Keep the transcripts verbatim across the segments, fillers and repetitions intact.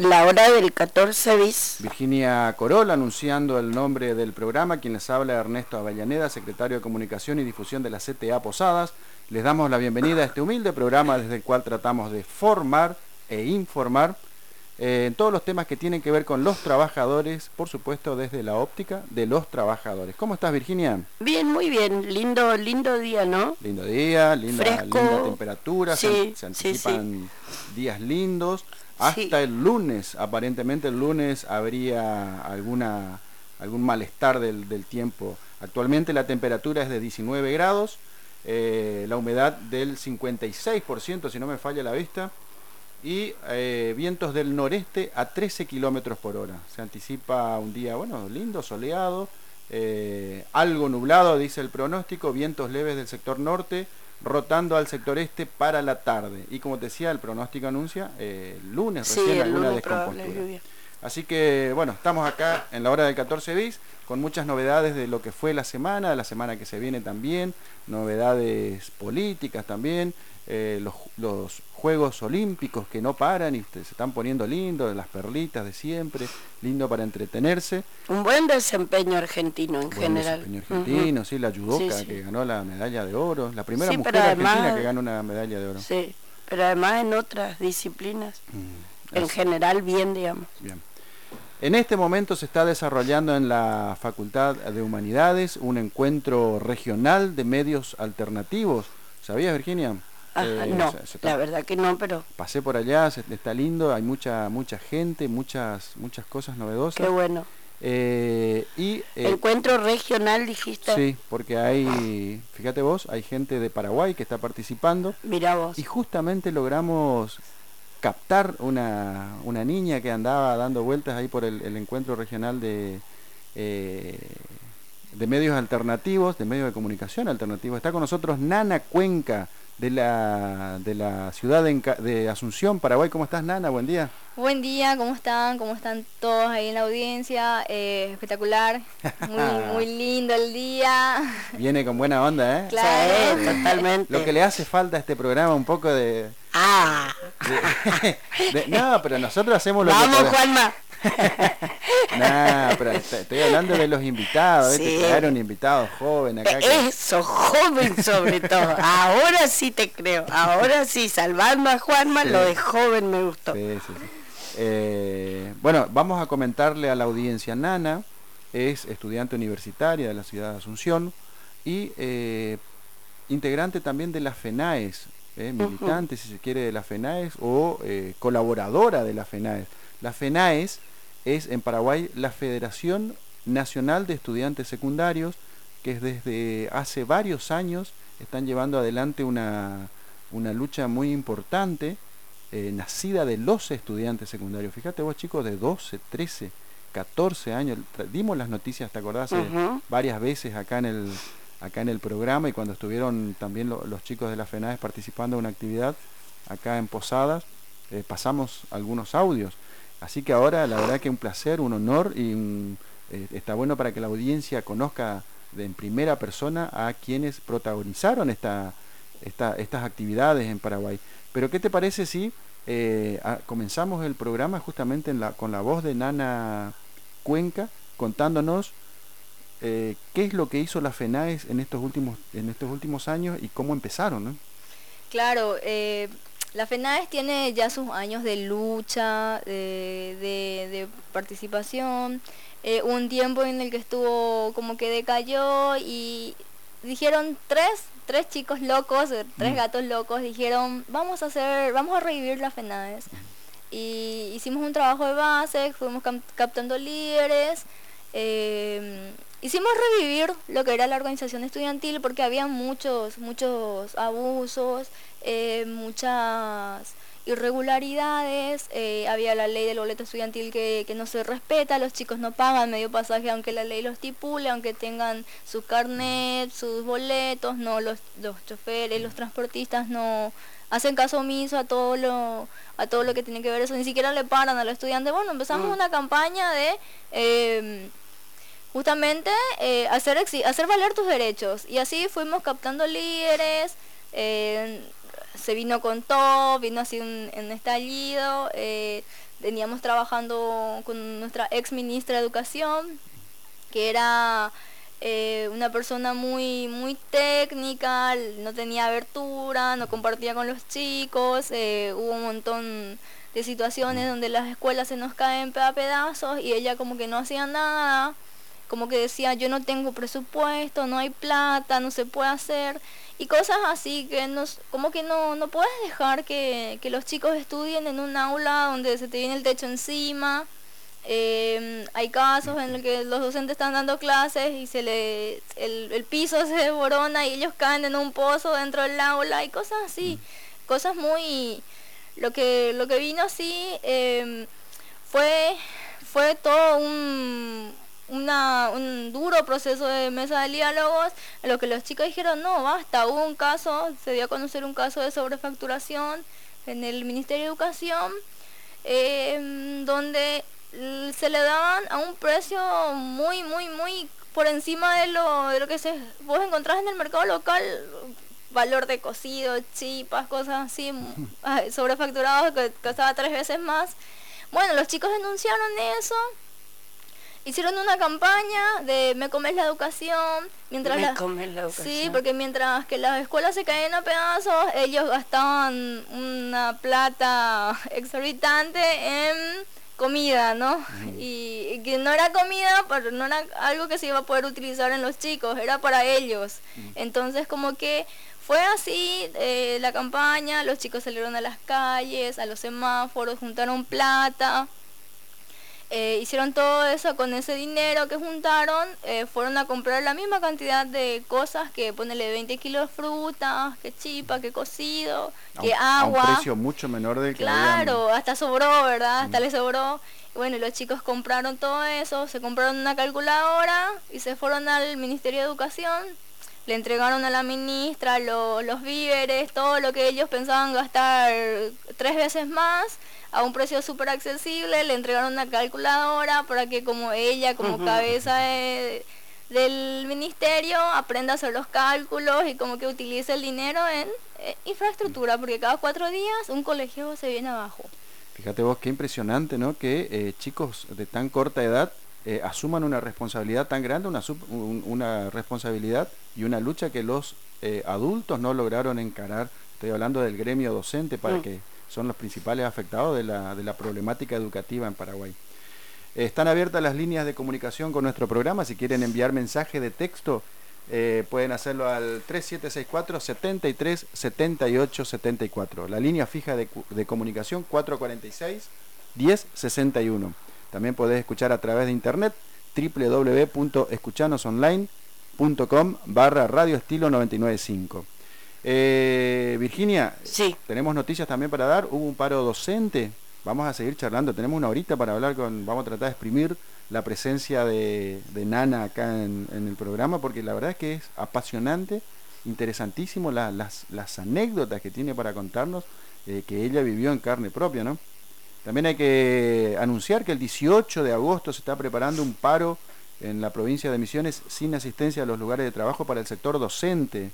La hora del catorce bis. Virginia Corol anunciando el nombre del programa. Quien les habla, Ernesto Avellaneda, secretario de Comunicación y Difusión de la C T A Posadas. Les damos la bienvenida a este humilde programa desde el cual tratamos de formar e informar eh, en todos los temas que tienen que ver con los trabajadores, por supuesto desde la óptica de los trabajadores. ¿Cómo estás, Virginia? Bien, muy bien. Lindo, lindo día, ¿no? Lindo día, linda, Fresco. linda temperatura, Sí, se, se anticipan sí, sí. días lindos. Hasta sí. el lunes, aparentemente el lunes habría alguna algún malestar del, del tiempo. Actualmente la temperatura es de diecinueve grados, eh, la humedad del cincuenta y seis por ciento, si no me falla la vista, y eh, vientos del noreste a trece kilómetros por hora. Se anticipa un día, bueno, lindo, soleado, eh, algo nublado, dice el pronóstico, vientos leves del sector norte, rotando al sector este para la tarde. Y como te decía, el pronóstico anuncia eh, lunes sí, recién el alguna lunes descompostura. Así que, bueno, estamos acá en la hora del catorce bis con muchas novedades de lo que fue la semana, de la semana que se viene también, novedades políticas también, eh, los, los Juegos Olímpicos que no paran y se están poniendo lindos, las perlitas de siempre, lindo para entretenerse. Un buen desempeño argentino en buen general. desempeño argentino, uh-huh. sí, la judoka sí, sí. que ganó la medalla de oro, la primera sí, mujer además, argentina que ganó una medalla de oro. Sí, pero además en otras disciplinas, mm, en general bien, digamos. Bien. En este momento se está desarrollando en la Facultad de Humanidades un encuentro regional de medios alternativos. ¿Sabías, Virginia? Ajá, eh, no, se, se está, la verdad que no, pero... Pasé por allá, se, está lindo, hay mucha mucha gente, muchas muchas cosas novedosas. Qué bueno. Eh, y eh, Encuentro regional, dijiste. Sí, porque hay, fíjate vos, hay gente de Paraguay que está participando. Mirá vos. Y justamente logramos captar una, una niña que andaba dando vueltas ahí por el, el encuentro regional de, eh, de medios alternativos, de medios de comunicación alternativos. Está con nosotros Nana Cuenca, de la, de la ciudad de, de Asunción, Paraguay. ¿Cómo estás, Nana? Buen día. Buen día, ¿cómo están? ¿Cómo están todos ahí en la audiencia? Eh, espectacular, muy, muy lindo el día. Viene con buena onda, ¿eh? Claro, sí, totalmente. Lo que le hace falta a este programa, un poco de... Ah. De, de, no, pero nosotros hacemos lo Vamos, que... Vamos, Juanma. No, pero estoy hablando de los invitados, sí. Traer un invitado joven acá. Que... Eso, joven sobre todo. Ahora sí te creo. Ahora sí, salvando a Juanma, sí. Lo de joven me gustó. Sí, sí, sí. Eh, bueno, vamos a comentarle a la audiencia. Nana es estudiante universitaria de la ciudad de Asunción y eh, integrante también de la FENAES, eh, militante, uh-huh. si se quiere, de la FENAES o eh, colaboradora de la FENAES. La FENAES es en Paraguay la Federación Nacional de Estudiantes Secundarios, que desde hace varios años están llevando adelante una, una lucha muy importante, eh, nacida de los estudiantes secundarios. Fíjate vos, chicos, de doce, trece, catorce años, dimos las noticias, ¿te acordás? Uh-huh. varias veces acá en el acá en el programa, y cuando estuvieron también lo, los chicos de la FENAES participando en una actividad acá en Posadas, eh, pasamos algunos audios. Así que ahora la verdad que un placer, un honor, y un, eh, está bueno para que la audiencia conozca de en primera persona a quienes protagonizaron esta, esta, estas actividades en Paraguay. Pero ¿qué te parece si eh, a, comenzamos el programa justamente en la, con la voz de Nana Cuenca, contándonos eh, qué es lo que hizo la FENAES en estos últimos, en estos últimos años y cómo empezaron, ¿no? Claro, eh... la FENAES tiene ya sus años de lucha, de, de, de participación, eh, un tiempo en el que estuvo como que decayó y dijeron tres, tres chicos locos, tres mm. gatos locos, dijeron vamos a hacer, vamos a revivir la FENAES. Y hicimos un trabajo de base, fuimos captando líderes, eh, hicimos revivir lo que era la organización estudiantil porque había muchos, muchos abusos, eh, muchas irregularidades, eh, había la ley del boleto estudiantil que, que no se respeta, los chicos no pagan medio pasaje aunque la ley lo estipule, aunque tengan su carnet, sus boletos, no los, los choferes, los transportistas no hacen caso omiso a todo lo a todo lo que tiene que ver eso, ni siquiera le paran a los estudiantes. Bueno, empezamos mm. una campaña de eh, justamente eh, hacer, hacer valer tus derechos, y así fuimos captando líderes, eh, se vino con todo, vino así un, un estallido, eh, veníamos trabajando con nuestra ex ministra de Educación, que era eh, una persona muy, muy técnica, no tenía abertura, no compartía con los chicos, eh, hubo un montón de situaciones donde las escuelas se nos caen a pedazos y ella como que no hacía nada, como que decía yo no tengo presupuesto, no hay plata, no se puede hacer, y cosas así que nos, como que no, no puedes dejar que, que los chicos estudien en un aula donde se te viene el techo encima. Eh, hay casos en los que los docentes están dando clases y se le el, el piso se desborona y ellos caen en un pozo dentro del aula y cosas así, cosas muy... Lo que, lo que vino así eh, fue, fue todo un... Una, un duro proceso de mesa de diálogos en lo que los chicos dijeron no, basta, hubo un caso, se dio a conocer un caso de sobrefacturación en el Ministerio de Educación eh, donde se le daban a un precio muy, muy, muy por encima de lo, de lo que se, vos encontrás en el mercado local, valor de cocido, chipas, cosas así, sobrefacturados que costaba tres veces más. Bueno, los chicos denunciaron eso. Hicieron una campaña de me comes la educación, mientras me la, comes la educación. Sí, porque mientras que las escuelas se caían a pedazos, ellos gastaban una plata exorbitante en comida, ¿no? Mm. Y, y que no era comida, pero no era algo que se iba a poder utilizar en los chicos, era para ellos. Mm. Entonces como que fue así eh, la campaña, los chicos salieron a las calles, a los semáforos, juntaron plata. Eh, hicieron todo eso con ese dinero que juntaron, eh, fueron a comprar la misma cantidad de cosas, que ponerle veinte kilos de fruta, que chipa, que cocido, a que un, agua. A un precio mucho menor del que Claro, habían... hasta sobró, ¿verdad? Hasta mm. les sobró. Y bueno, los chicos compraron todo eso, se compraron una calculadora y se fueron al Ministerio de Educación. Le entregaron a la ministra lo, los víveres, todo lo que ellos pensaban gastar tres veces más, a un precio súper accesible. Le entregaron una calculadora para que como ella, como uh-huh. cabeza de, del ministerio, aprenda a hacer los cálculos y como que utilice el dinero en eh, infraestructura, porque cada cuatro días un colegio se viene abajo. Fíjate vos qué impresionante, ¿no? Que eh, chicos de tan corta edad eh, asuman una responsabilidad tan grande, una, sub, un, una responsabilidad y una lucha que los eh, adultos no lograron encarar. Estoy hablando del gremio docente, para mm. que son los principales afectados de la, de la problemática educativa en Paraguay. Eh, están abiertas las líneas de comunicación con nuestro programa. Si quieren enviar mensaje de texto, eh, pueden hacerlo al tres siete seis cuatro, setenta y tres, setenta y ocho, setenta y cuatro. La línea fija de, de comunicación cuatro cuarenta y seis, diez sesenta y uno. También podés escuchar a través de internet doble u doble u doble u punto escuchanosonline punto com barra radio estilo noventa y nueve punto cinco. Eh, Virginia, sí. Tenemos noticias también para dar. Hubo un paro docente. Vamos a seguir charlando. Tenemos una horita para hablar con. Vamos a tratar de exprimir la presencia de, de Nana acá en, en el programa, porque la verdad es que es apasionante, interesantísimo la, las, las anécdotas que tiene para contarnos, eh, que ella vivió en carne propia, ¿no? También hay que anunciar que el dieciocho de agosto se está preparando un paro en la provincia de Misiones sin asistencia a los lugares de trabajo para el sector docente.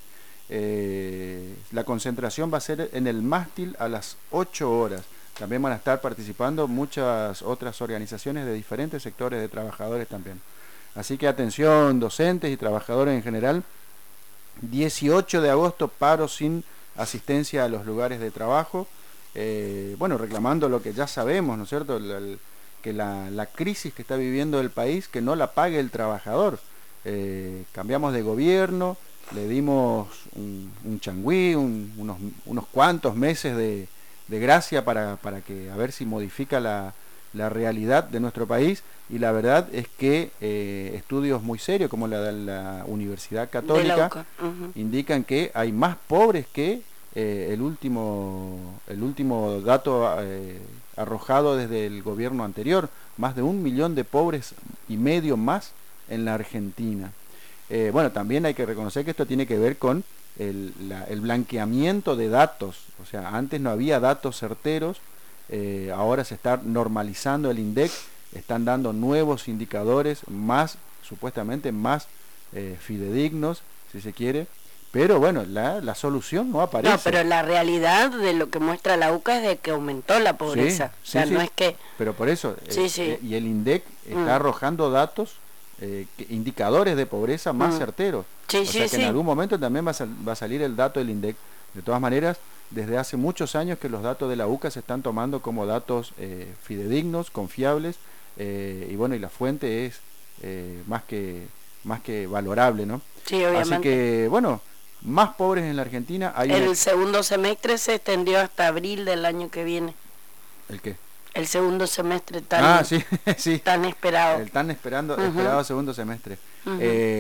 Eh, la concentración va a ser en el mástil a las ocho horas. También van a estar participando muchas otras organizaciones de diferentes sectores de trabajadores también. Así que atención, docentes y trabajadores en general. dieciocho de agosto, paro sin asistencia a los lugares de trabajo. Eh, bueno, reclamando lo que ya sabemos, ¿no es cierto? El, el, que la, la crisis que está viviendo el país, que no la pague el trabajador. Eh, cambiamos de gobierno, le dimos un, un changüí, un, unos, unos cuantos meses de, de gracia para, para que a ver si modifica la, la realidad de nuestro país, y la verdad es que eh, estudios muy serios como la de la Universidad Católica uh-huh. indican que hay más pobres que eh, el último el último dato eh, arrojado desde el gobierno anterior, más de un millón de pobres y medio más en la Argentina. Eh, bueno, también hay que reconocer que esto tiene que ver con el, la, el blanqueamiento de datos. O sea, antes no había datos certeros, eh, ahora se está normalizando el INDEC, están dando nuevos indicadores más, supuestamente más eh, fidedignos, si se quiere, pero bueno, la, la solución no aparece. No, pero la realidad de lo que muestra la U C A es de que aumentó la pobreza. Sí, o sea, sí, no sí. es que... Pero por eso, Sí, eh, sí. eh, y el INDEC está Mm. arrojando datos, eh, que- indicadores de pobreza más Mm. certeros. Sí, o sí, sea que sí. en algún momento también va a, sal- va a salir el dato del INDEC. De todas maneras, desde hace muchos años que los datos de la U C A se están tomando como datos eh, fidedignos, confiables, eh, y bueno, y la fuente es eh, más que más que valorable, ¿no? Sí, obviamente. Así que, bueno, más pobres en la Argentina. Hay El un- segundo semestre se extendió hasta abril del año que viene. ¿El qué? El segundo semestre tan, Ah, sí, sí. tan esperado. El tan esperando, Ujú. esperado segundo semestre. Ujú.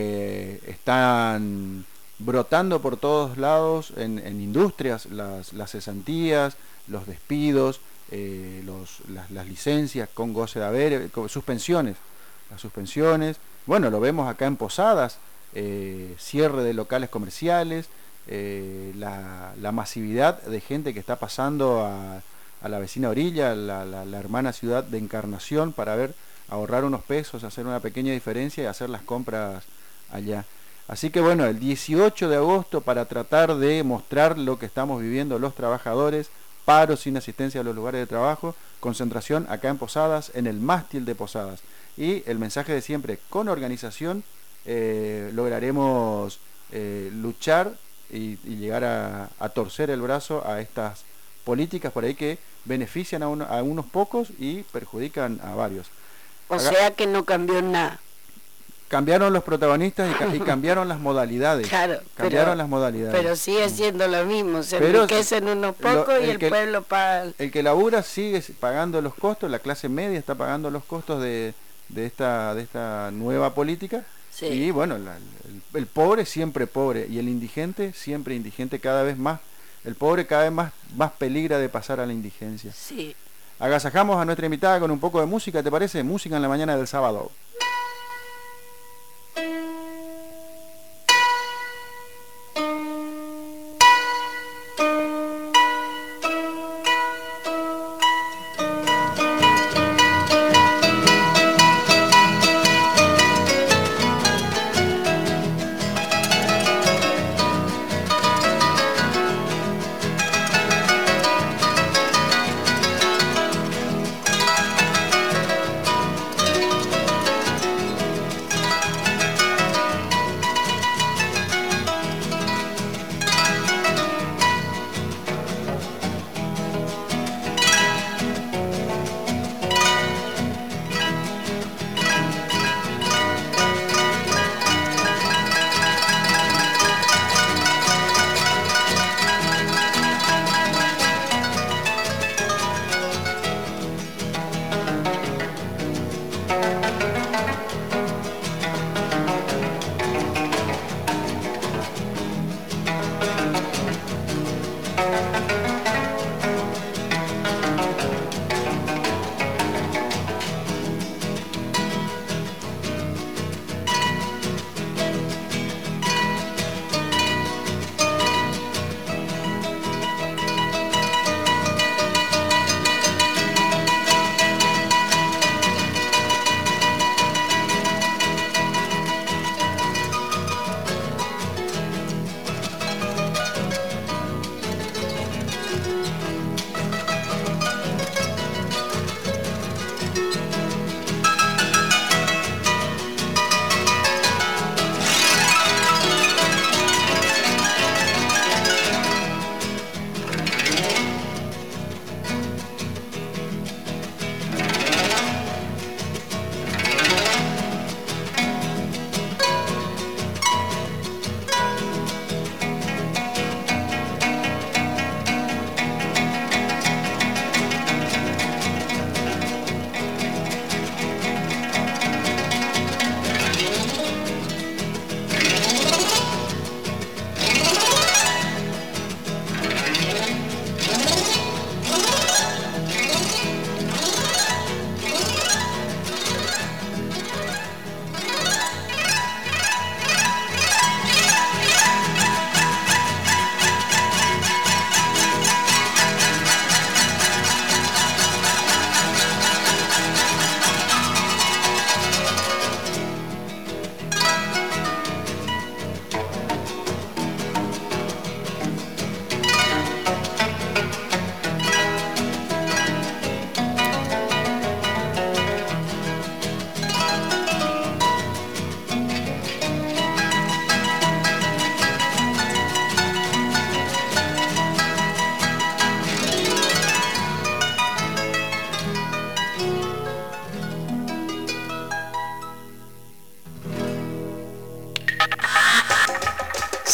Eh, están brotando por todos lados en, en industrias las, las cesantías, los despidos, eh, los, las, las licencias con goce de haber, eh, con suspensiones. Las suspensiones. Bueno, lo vemos acá en Posadas, eh, cierre de locales comerciales, eh, la, la masividad de gente que está pasando a, a la vecina orilla, la, la, la hermana ciudad de Encarnación, para ver, ahorrar unos pesos, hacer una pequeña diferencia y hacer las compras allá. Así que bueno, el dieciocho de agosto, para tratar de mostrar lo que estamos viviendo los trabajadores, paro sin asistencia a los lugares de trabajo, concentración acá en Posadas, en el mástil de Posadas. Y el mensaje de siempre, con organización eh, lograremos eh, luchar y, y llegar a, a torcer el brazo a estas políticas por ahí que benefician a, uno, a unos pocos y perjudican a varios. O Acá- sea que no cambió nada. Cambiaron los protagonistas y, ca- y cambiaron las modalidades. Claro, cambiaron pero- las modalidades. Pero sigue siendo lo mismo. Se Pero enriquecen unos lo- pocos y el el que- pueblo paga. El que labura sigue pagando los costos, la clase media está pagando los costos de, de esta de esta nueva política. Sí. Y bueno, la- el, el pobre siempre pobre y el indigente siempre indigente, cada vez más. El pobre cada vez más, más peligra de pasar a la indigencia. Sí. Agasajamos a nuestra invitada con un poco de música, ¿te parece? Música en la mañana del sábado. Thank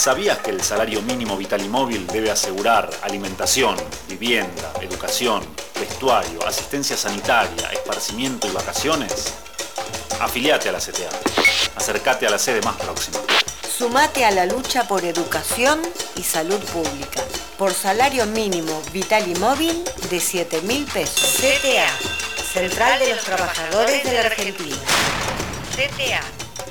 ¿Sabías que el salario mínimo vital y móvil debe asegurar alimentación, vivienda, educación, vestuario, asistencia sanitaria, esparcimiento y vacaciones? Afiliate a la C T A. Acércate a la sede más próxima. Sumate a la lucha por educación y salud pública. Por salario mínimo vital y móvil de siete mil pesos. C T A, Central de los Trabajadores de la Argentina. C T A.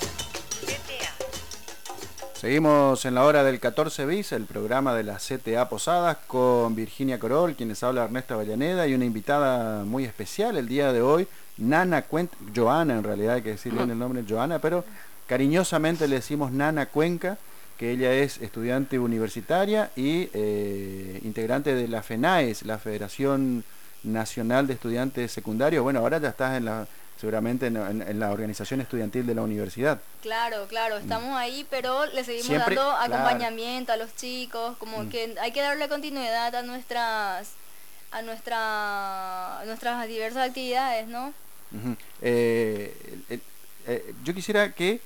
Seguimos en la hora del catorce bis, el programa de la C T A Posadas con Virginia Corol, quienes habla Ernesto Avellaneda, y una invitada muy especial el día de hoy, Nana Cuenca, Joana en realidad hay que decir bien el nombre, Joana, pero cariñosamente le decimos Nana Cuenca, que ella es estudiante universitaria y eh, integrante de la FENAES, la Federación Nacional de Estudiantes Secundarios. Bueno, ahora ya estás en la... seguramente en, en, en la organización estudiantil de la universidad. Claro, claro, estamos ahí, pero le seguimos Siempre, dando claro. acompañamiento a los chicos, como mm. que hay que darle continuidad a nuestras a nuestra a nuestras diversas actividades, ¿no? Uh-huh. eh, eh, eh, yo quisiera que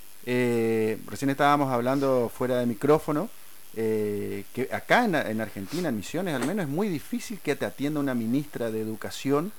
eh, recién estábamos hablando fuera de micrófono, eh, que acá en, en Argentina, en Misiones al menos, es muy difícil que te atienda una ministra de Educación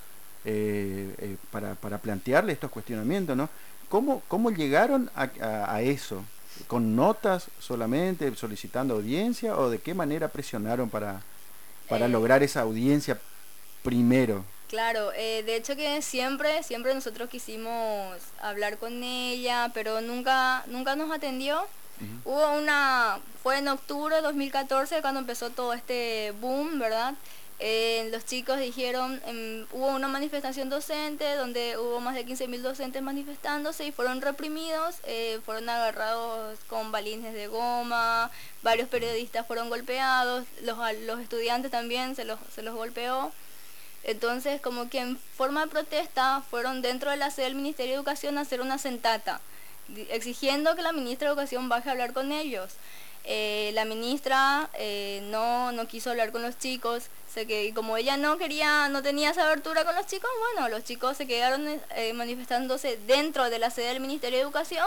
Eh, eh, para, para plantearle estos cuestionamientos, ¿no? ¿Cómo, cómo llegaron a, a, a eso? ¿Con notas solamente, solicitando audiencia, o de qué manera presionaron para, para eh, lograr esa audiencia primero? Claro, eh, de hecho que siempre, siempre nosotros quisimos hablar con ella, pero nunca, nunca nos atendió. Uh-huh. Hubo una, fue en octubre de dos mil catorce cuando empezó todo este boom, ¿verdad? Eh, los chicos dijeron, eh, hubo una manifestación docente donde hubo más de quince mil docentes manifestándose y fueron reprimidos, eh, fueron agarrados con balines de goma, varios periodistas fueron golpeados, los, los estudiantes también se los, se los golpeó. Entonces, como que en forma de protesta fueron dentro de la sede del Ministerio de Educación a hacer una sentata, exigiendo que la ministra de Educación baje a hablar con ellos. Eh, la ministra eh, no, no quiso hablar con los chicos, se que, y como ella no quería, no tenía esa abertura con los chicos, bueno, los chicos se quedaron eh, manifestándose dentro de la sede del Ministerio de Educación,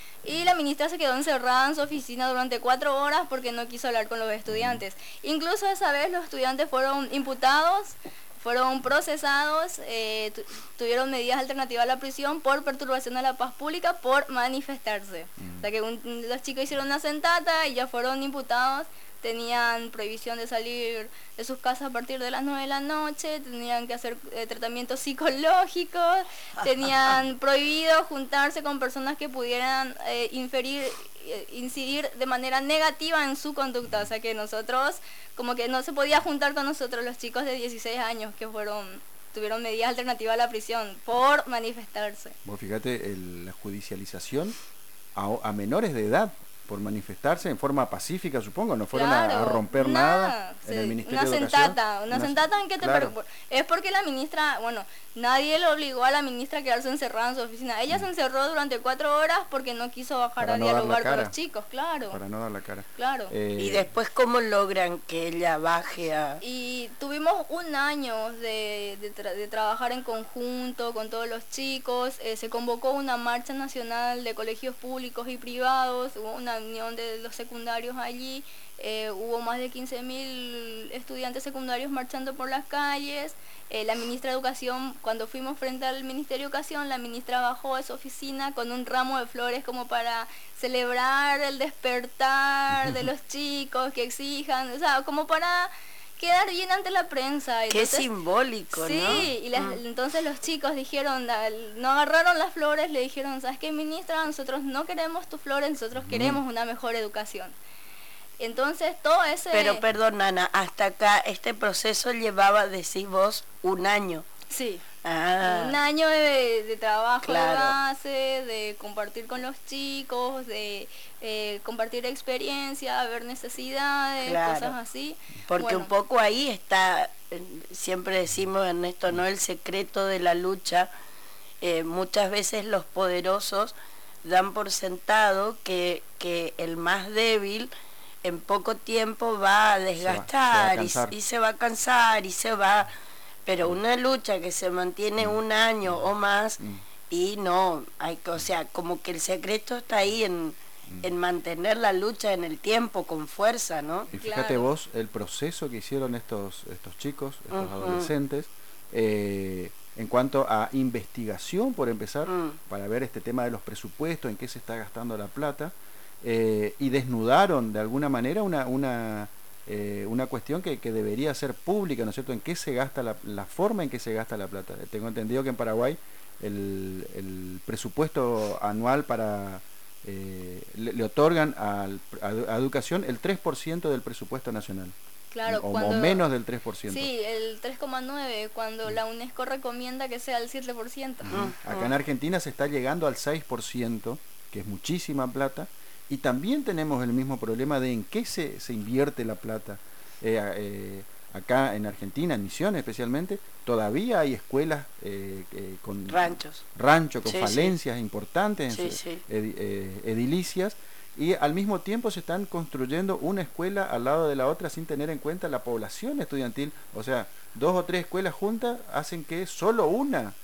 y la ministra se quedó encerrada en su oficina durante cuatro horas porque no quiso hablar con los estudiantes. Incluso esa vez los estudiantes fueron imputados, fueron procesados, eh, tu, tuvieron medidas alternativas a la prisión por perturbación de la paz pública por manifestarse. Mm. O sea que un, los chicos hicieron una sentata y ya fueron imputados, tenían prohibición de salir de sus casas a partir de las nueve de la noche, tenían que hacer eh, tratamientos psicológicos, tenían prohibido juntarse con personas que pudieran eh, inferir, eh, incidir de manera negativa en su conducta. O sea que nosotros, como que no se podía juntar con nosotros los chicos de dieciséis años que fueron tuvieron medidas alternativas a la prisión por manifestarse. Vos fíjate, el, la judicialización a, a menores de edad por manifestarse en forma pacífica, supongo, no fueron claro, a, a romper nada, nada sí, en el Ministerio una de Educación. Sentata, una, una sentata en que te claro. per... es porque la ministra, bueno, nadie le obligó a la ministra a quedarse encerrada en su oficina. Ella mm. se encerró durante cuatro horas porque no quiso bajar Para a no dialogar con los chicos, claro. Para no dar la cara. Claro. Eh... Y después, ¿cómo logran que ella baje a...? Y tuvimos un año de, de, tra de trabajar en conjunto con todos los chicos. Eh, se convocó una marcha nacional de colegios públicos y privados, hubo una unión de los secundarios allí, eh, hubo más de quince mil estudiantes secundarios marchando por las calles. Eh, la ministra de Educación, cuando fuimos frente al Ministerio de Educación, la ministra bajó de su oficina con un ramo de flores como para celebrar el despertar de los chicos que exijan, o sea, como para quedar bien ante la prensa. Qué entonces, simbólico, sí, ¿no? Sí, y las, mm. entonces los chicos dijeron, no agarraron las flores, le dijeron, ¿sabes qué, ministra? Nosotros no queremos tus flores, nosotros mm. queremos una mejor educación. Entonces todo ese... Pero perdón, Nana, hasta acá este proceso llevaba, decís vos, un año. Sí. Ah. Un año de, de trabajo claro. de base, de compartir con los chicos, de eh, compartir experiencia, ver necesidades, claro. cosas así. Porque bueno. un poco ahí está, siempre decimos, Ernesto, ¿no? El secreto de la lucha. Eh, muchas veces los poderosos dan por sentado que, que el más débil en poco tiempo va a desgastar se va, se va a y, y se va a cansar y se va... Pero una lucha que se mantiene un año o más y no, hay, o sea, como que el secreto está ahí en, en mantener la lucha en el tiempo con fuerza, ¿no? Y fíjate Claro. vos el proceso que hicieron estos, estos chicos, estos Ujú. adolescentes, eh, en cuanto a investigación, por empezar, Mm. para ver este tema de los presupuestos, en qué se está gastando la plata, eh, y desnudaron de alguna manera una, una, eh, una cuestión que, que debería ser pública, ¿no es cierto?, en qué se gasta la, la forma en que se gasta la plata. Tengo entendido que en Paraguay el, el presupuesto anual para... Eh, le, le otorgan al, a, a educación el tres por ciento del presupuesto nacional. Claro, o, cuando... o menos del tres por ciento. Sí, el tres coma nueve, cuando la UNESCO recomienda que sea el siete por ciento. Uh-huh. Acá en Argentina se está llegando al seis por ciento, que es muchísima plata, y también tenemos el mismo problema de en qué se, se invierte la plata. Eh, eh, acá en Argentina, en Misiones especialmente, todavía hay escuelas eh, eh, con ranchos, rancho, con sí, falencias sí. importantes sí, en su, sí. ed, eh, edilicias, y al mismo tiempo se están construyendo una escuela al lado de la otra sin tener en cuenta la población estudiantil. O sea, dos o tres escuelas juntas hacen que solo una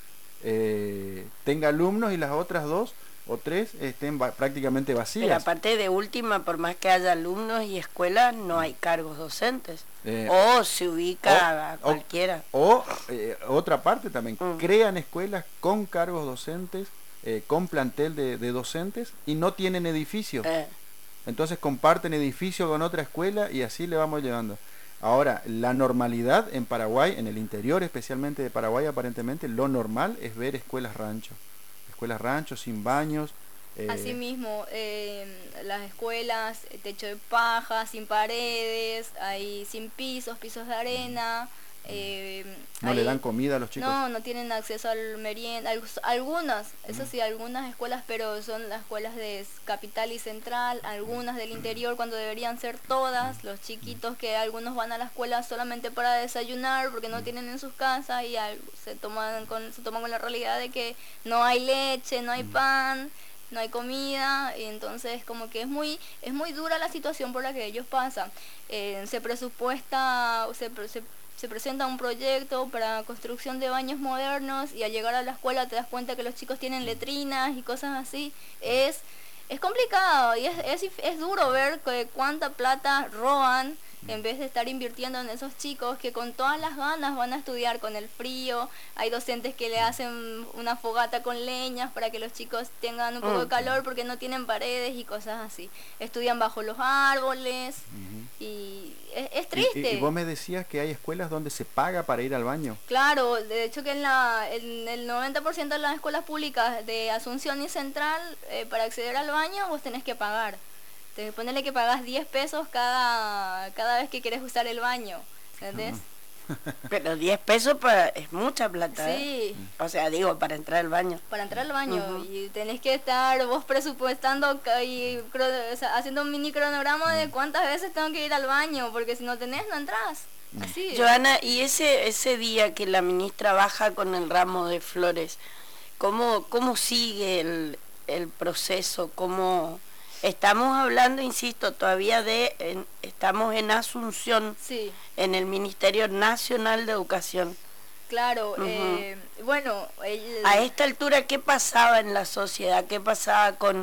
eh, tenga alumnos y las otras dos o tres estén va prácticamente vacías. Pero aparte de última, por más que haya alumnos y escuelas, no hay cargos docentes. Eh, o se ubica o, a cualquiera. O, o eh, otra parte también, Mm. crean escuelas con cargos docentes, eh, con plantel de, de docentes, y no tienen edificio. Eh, Entonces comparten edificio con otra escuela y así le vamos llevando. Ahora, la normalidad en Paraguay, en el interior especialmente de Paraguay, aparentemente lo normal es ver escuelas rancho. Escuelas rancho sin baños. Eh, Asimismo, eh, las escuelas, techo de paja, sin paredes, hay sin pisos, pisos de arena. Eh, no hay, le dan comida a los chicos. No, no tienen acceso al merienda. Algunas, eso sí, algunas escuelas, pero son las escuelas de capital y central, algunas del interior, cuando deberían ser todas. Los chiquitos que algunos van a la escuela solamente para desayunar porque no tienen en sus casas y algo, se toman con se toman con la realidad de que no hay leche, no hay pan, no hay comida, y entonces como que es muy es muy dura la situación por la que ellos pasan. Eh, se presupuesta, se, se se presenta un proyecto para construcción de baños modernos y al llegar a la escuela te das cuenta que los chicos tienen letrinas y cosas así. Es es complicado y es, es, es duro ver que cuánta plata roban en vez de estar invirtiendo en esos chicos que con todas las ganas van a estudiar con el frío. Hay docentes que le hacen una fogata con leñas para que los chicos tengan un poco de calor porque no tienen paredes y cosas así. Estudian bajo los árboles. Uh-huh. Y es, es triste. Y, y, y vos me decías que hay escuelas donde se paga para ir al baño. Claro, de hecho que en, la, en el noventa por ciento de las escuelas públicas de Asunción y Central, eh, para acceder al baño vos tenés que pagar. Te ponele que pagas diez pesos cada, cada vez que quieres usar el baño, ¿entendés? Uh-huh. Pero diez pesos para, es mucha plata. Sí. ¿eh? O sea, digo, para entrar al baño. Para entrar al baño. Uh-huh. Y tenés que estar vos presupuestando y o sea, haciendo un mini cronograma de cuántas veces tengo que ir al baño, porque si no tenés, no entras. Así. Joana, y ese ese día que la ministra baja con el ramo de flores, ¿cómo, cómo sigue el, el proceso? ¿Cómo...? Estamos hablando, insisto, todavía de, en, estamos en Asunción, sí. en el Ministerio Nacional de Educación. Claro, uh-huh. eh, bueno... El... A esta altura, ¿qué pasaba en la sociedad? ¿Qué pasaba con,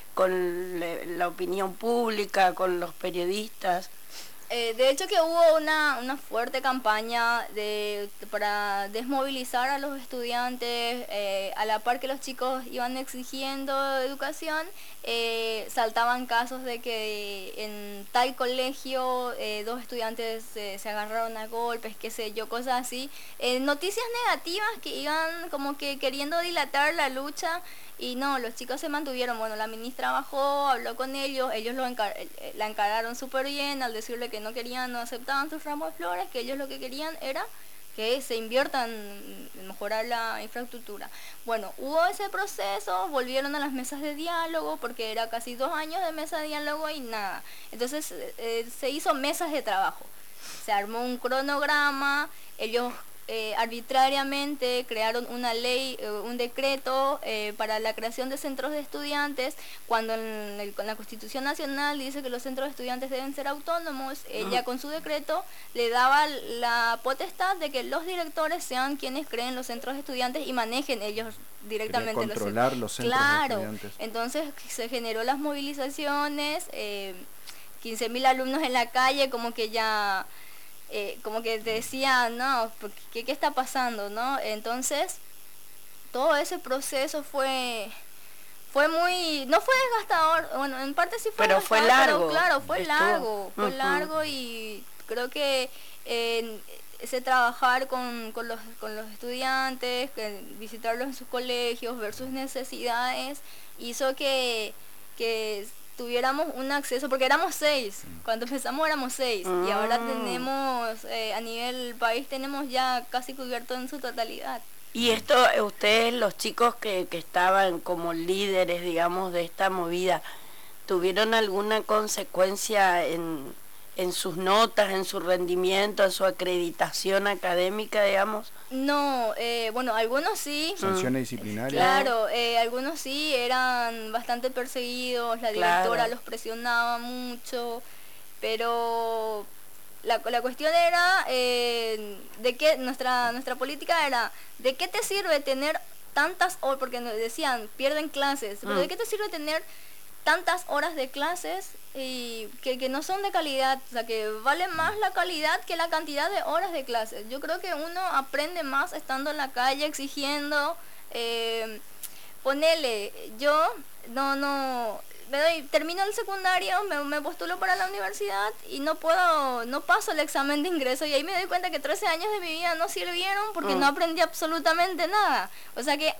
con la opinión pública, con los periodistas? Eh, de hecho que hubo una, una fuerte campaña de, para desmovilizar a los estudiantes, eh, a la par que los chicos iban exigiendo educación, eh, saltaban casos de que en tal colegio eh, dos estudiantes eh, se agarraron a golpes, qué sé yo, cosas así. Eh, noticias negativas que iban como que queriendo dilatar la lucha. Y no, los chicos se mantuvieron. Bueno, la ministra bajó, habló con ellos, ellos lo encar la encararon súper bien al decirle que no querían, no aceptaban sus ramos de flores, que ellos lo que querían era que se inviertan en mejorar la infraestructura. Bueno, hubo ese proceso, volvieron a las mesas de diálogo, porque era casi dos años de mesa de diálogo y nada. Entonces eh, se hizo mesas de trabajo, se armó un cronograma, ellos eh, arbitrariamente crearon una ley, eh, un decreto eh, para la creación de centros de estudiantes, cuando en, el, en la Constitución Nacional dice que los centros de estudiantes deben ser autónomos. Ella con su decreto le daba la potestad de que los directores sean quienes creen los centros de estudiantes y manejen ellos directamente controlar los, los centros claro, de estudiantes. Entonces se generó las movilizaciones, eh, quince mil alumnos en la calle, como que ya... Eh, como que te decían, no, ¿qué, ¿qué está pasando? ¿No? Entonces, todo ese proceso fue fue muy, no fue desgastador, bueno, en parte sí fue pero fue pero largo, claro, fue estuvo, largo, fue uh-huh. largo y creo que eh, ese trabajar con, con, los, con los estudiantes, que visitarlos en sus colegios, ver sus necesidades, hizo que, que tuviéramos un acceso, porque éramos seis, cuando empezamos éramos seis, mm. y ahora tenemos, eh, a nivel país tenemos ya casi cubierto en su totalidad. Y esto, ustedes, los chicos que, que estaban como líderes, digamos, de esta movida, ¿tuvieron alguna consecuencia en, en sus notas, en su rendimiento, en su acreditación académica, digamos? No, eh, bueno, algunos sí. ¿Sanciones disciplinarias? Claro, eh, algunos sí, eran bastante perseguidos, la directora claro. los presionaba mucho, pero la, la cuestión era eh, de que nuestra, nuestra política era, ¿de qué te sirve tener tantas horas? Porque nos decían, pierden clases, pero mm. ¿de qué te sirve tener tantas horas de clases y que, que no son de calidad? O sea, que vale más la calidad que la cantidad de horas de clases. Yo creo que uno aprende más estando en la calle, exigiendo, eh, ponele, yo no, no, me doy, termino el secundario, me, me postulo para la universidad y no puedo, no paso el examen de ingreso, y ahí me doy cuenta que trece años de mi vida no sirvieron porque mm. no aprendí absolutamente nada. O sea que...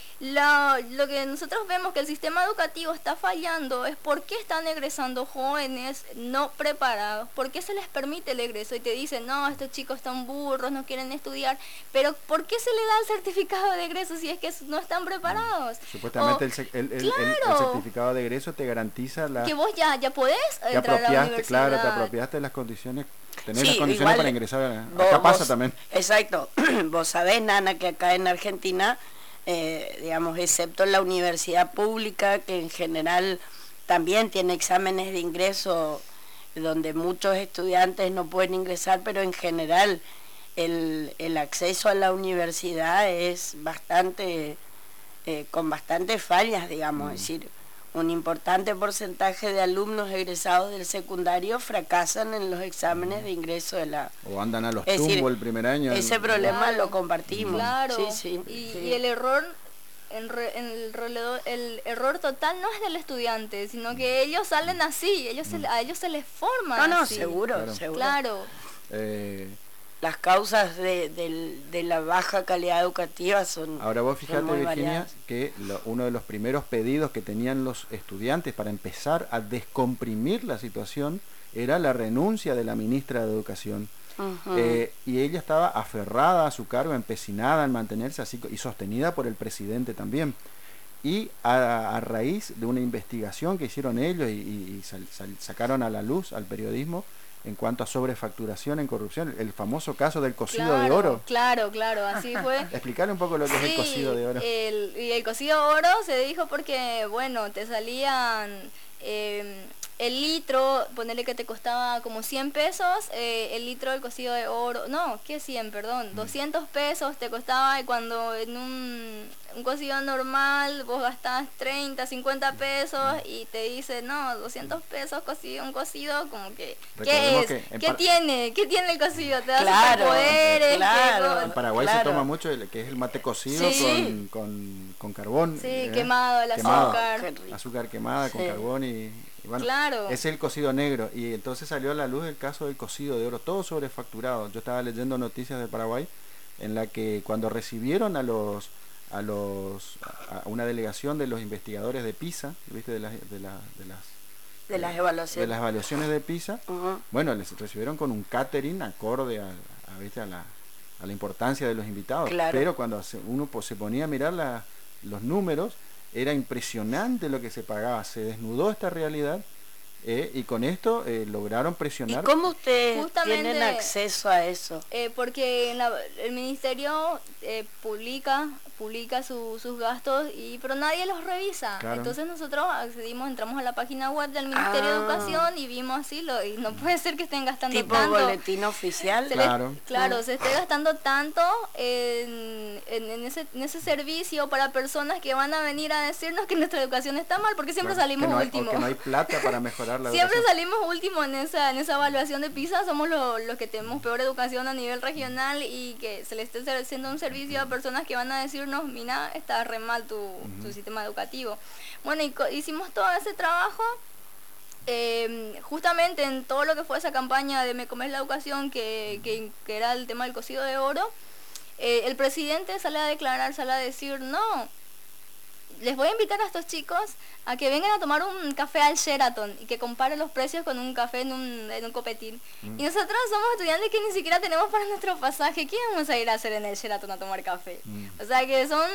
Lo, lo que nosotros vemos que el sistema educativo está fallando es por qué están egresando jóvenes no preparados, por qué se les permite el egreso y te dicen, no, estos chicos están burros, no quieren estudiar, pero ¿por qué se le da el certificado de egreso si es que no están preparados? Supuestamente o, el, el, el, claro, el, el certificado de egreso te garantiza la... que vos ya, ya podés te entrar a la universidad. Claro, te apropiaste de las condiciones, tenés sí, las condiciones igual, para ingresar, a, vos, acá pasa vos, también. Exacto, vos sabés, Nana, que acá en Argentina... Eh, digamos, excepto la universidad pública, que en general también tiene exámenes de ingreso donde muchos estudiantes no pueden ingresar, pero en general el, el acceso a la universidad es bastante, eh, con bastantes fallas, digamos, mm. es decir, un importante porcentaje de alumnos egresados del secundario fracasan en los exámenes de ingreso de la... O andan a los tumbos el primer año. Ese el... problema claro. lo compartimos. Claro, sí, sí, y, sí. y el error... El, re, el, el error total no es del estudiante, sino que ellos salen así, ellos se, a ellos se les forma no, no, así. seguro, claro. seguro. Claro. Eh... Las causas de, de, de la baja calidad educativa son... Ahora vos fijate, Virginia, variadas. que lo, uno de los primeros pedidos que tenían los estudiantes para empezar a descomprimir la situación era la renuncia de la ministra de Educación. Uh-huh. eh, y ella estaba aferrada a su cargo, empecinada en mantenerse así y sostenida por el presidente también. Y a, a raíz de una investigación que hicieron ellos y, y, y sal, sal, sacaron a la luz al periodismo en cuanto a sobrefacturación en corrupción, el famoso caso del cocido claro, de oro. Claro, claro, así fue. Explicarle un poco lo que sí, es el cocido de oro. El, y el cocido de oro se dijo porque, bueno, te salían... Eh, el litro, ponerle que te costaba como cien pesos, eh, el litro del cocido de oro, no, ¿qué cien? Perdón, mm. doscientos pesos te costaba, y cuando en un, un cocido normal vos gastabas treinta, cincuenta pesos y te dice, no, doscientos pesos cocido, un cocido, como que, ¿qué es? Que ¿Qué par... tiene? ¿Qué tiene el cocido? ¿Te da claro, superpoderes? Claro, en Paraguay claro. se toma mucho el, que es el mate cocido sí. con, con, con carbón. Sí, eh, quemado, el quemado, azúcar. Azúcar quemada sí. con carbón y... Bueno, claro. es el cocido negro, y entonces salió a la luz el caso del cocido de oro, todo sobrefacturado. Yo estaba leyendo noticias de Paraguay en la que cuando recibieron a los a los a una delegación de los investigadores de PISA, ¿viste? de las de, la, de las de las evaluaciones de las evaluaciones de PISA, uh-huh. bueno, les recibieron con un catering acorde a, a, ¿viste? a la a la importancia de los invitados, claro. pero cuando uno se ponía a mirar la, los números, era impresionante lo que se pagaba, se desnudó esta realidad Eh, y con esto eh, lograron presionar. ¿Y cómo ustedes Justamente, tienen acceso a eso? Eh, porque la- el ministerio eh, publica publica su- sus gastos, y pero nadie los revisa. Claro. Entonces nosotros accedimos, entramos a la página web del Ministerio Ah. de Educación y vimos así, lo, y no puede ser que estén gastando ¿Tipo tanto. boletín oficial? Se le- Claro. claro, Ah. se esté gastando tanto en, en, en ese, en ese servicio para personas que van a venir a decirnos que nuestra educación está mal, porque siempre Claro, salimos que no hay, últimos. o que no hay plata para mejorar la Siempre educación. salimos último en esa en esa evaluación de PISA, somos lo- los que tenemos peor educación a nivel regional, y que se le esté haciendo un servicio a personas que van a decirnos, mira, está re mal tu, tu sistema educativo. Bueno, y co- hicimos todo ese trabajo. Eh, justamente en todo lo que fue esa campaña de Me Comes la Educación, que, que, que era el tema del cocido de oro, eh, el presidente sale a declarar, sale a decir, no, les voy a invitar a estos chicos a que vengan a tomar un café al Sheraton y que comparen los precios con un café en un, en un copetín. Mm. Y nosotros somos estudiantes que ni siquiera tenemos para nuestro pasaje. ¿Qué vamos a ir a hacer en el Sheraton a tomar café? Mm. O sea que son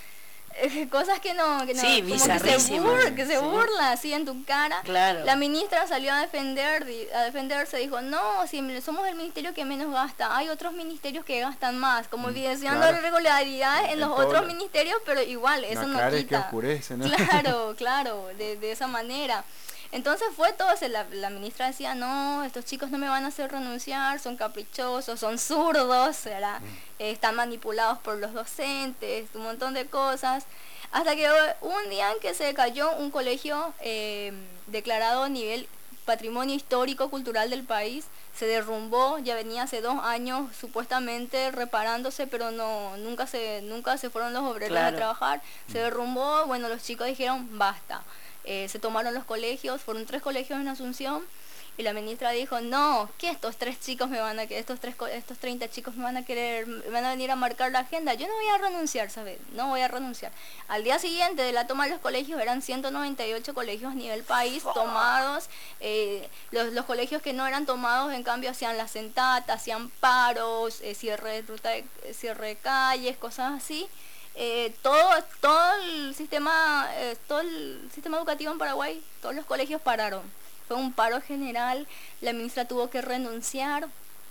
eh, cosas que no, que no Sí, como que se, bizarrísimas, bur- que se sí. burla así en tu cara. Claro. La ministra salió a defender, di- a defenderse, dijo, no, si somos el ministerio que menos gasta, hay otros ministerios que gastan más, como evidenciando claro. irregularidades en En los todo otros lo- ministerios, pero igual, eso no aclares que quita. oscurece, ¿no? Claro, claro, de, de esa manera. Entonces fue todo, se- la, la ministra decía, no, estos chicos no me van a hacer renunciar, son caprichosos, son zurdos, ¿verdad? Eh, están manipulados por los docentes, un montón de cosas. Hasta que hubo un día en que se cayó un colegio eh, declarado a nivel patrimonio histórico cultural del país, se derrumbó, ya venía hace dos años supuestamente reparándose, pero no nunca se nunca se fueron los obreros Claro. a trabajar, se derrumbó, bueno, los chicos dijeron basta. Eh, se tomaron los colegios, fueron tres colegios en Asunción, y la ministra dijo, no, que estos tres chicos me van a que estos tres co- estos treinta chicos me van a querer, me van a venir a marcar la agenda, yo no voy a renunciar, ¿sabes? No voy a renunciar. Al día siguiente de la toma de los colegios eran ciento noventa y ocho colegios a nivel país tomados, eh, los, los colegios que no eran tomados en cambio hacían la sentata, hacían paros, eh, cierre de ruta de, eh, cierre de calles, cosas así. Eh, todo todo el sistema eh, todo el sistema educativo en Paraguay, todos los colegios pararon. Fue un paro general, la ministra tuvo que renunciar,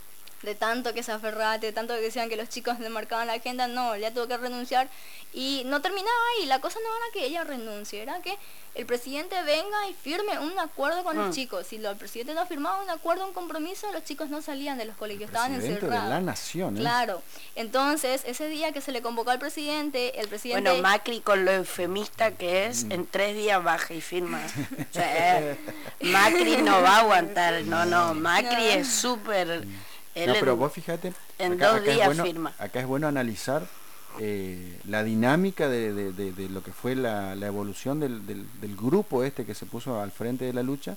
de tanto que se aferraba, de tanto que decían que los chicos le marcaban la agenda, no, ella tuvo que renunciar, y no terminaba ahí, la cosa no era que ella renuncie, era que el presidente venga y firme un acuerdo con Mm. los chicos. Si lo- el presidente no firmaba un acuerdo, un compromiso, los chicos no salían de los colegios, estaban Presidente de encerrados. la nación, ¿eh? Claro, entonces ese día que se le convocó al presidente, el presidente... Bueno, Macri, con lo eufemista que es, en tres días baja y firma. O sea, Macri no va a aguantar, no, no, Macri No. es súper... él No, pero en- vos fíjate, en acá, dos acá es días bueno, firma. acá es bueno analizar eh, la dinámica de, de- de- de lo que fue la, la evolución del, del- del grupo este que se puso al frente de la lucha,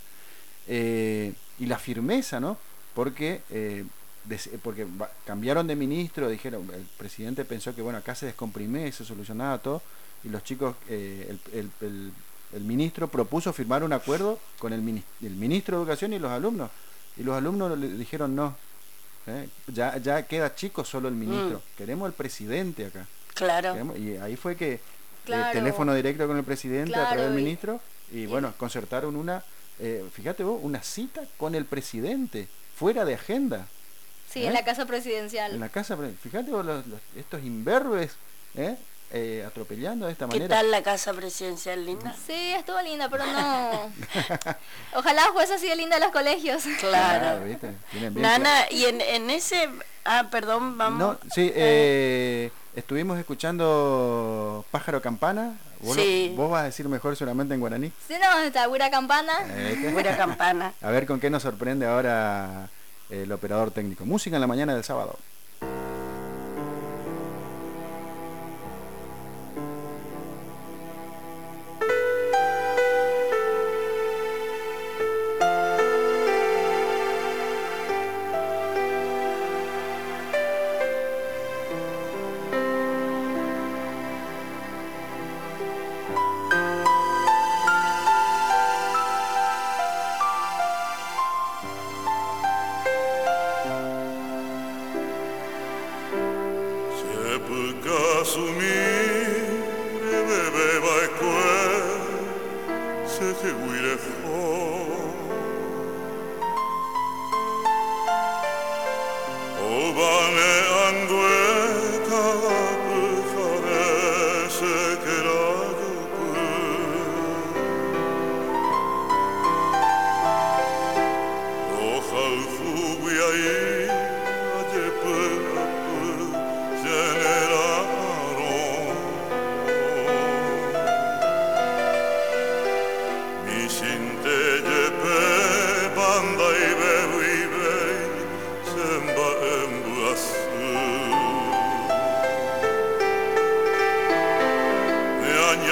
eh, y la firmeza, ¿no? Porque, eh, des- porque va- cambiaron de ministro, dijeron, el presidente pensó que bueno, acá se descomprimía y se solucionaba todo, y los chicos, eh, el, el- el- el ministro propuso firmar un acuerdo con el, minis- el ministro de Educación y los alumnos, y los alumnos le dijeron no. ¿Eh? Ya, ya queda chico solo el ministro, Mm. queremos el presidente acá. Claro. Queremos- y ahí fue que Claro. eh, teléfono directo con el presidente a Claro, través del y- ministro, y, y- bueno, concertaron una, eh, fíjate vos, una cita con el presidente, fuera de agenda, Sí, ¿Eh? en la casa presidencial. en la casa, pre- fíjate vos los- los- estos imberbes, ¿eh? Eh, atropellando de esta ¿Qué manera. tal la casa presidencial, linda? Sí, estuvo linda, pero no. Ojalá fuese así de linda los colegios. Claro. ¿viste? Tienen bien Nana, y en, en ese... Ah, perdón, vamos... No, sí, eh, estuvimos escuchando Pájaro Campana. Vos, lo- Sí. vos vas a decir mejor seguramente en guaraní. Sí, no, está Buena Campana. Eh, ¿qué? Buena campana. A ver con qué nos sorprende ahora el operador técnico. Música en la mañana del sábado. Se te huile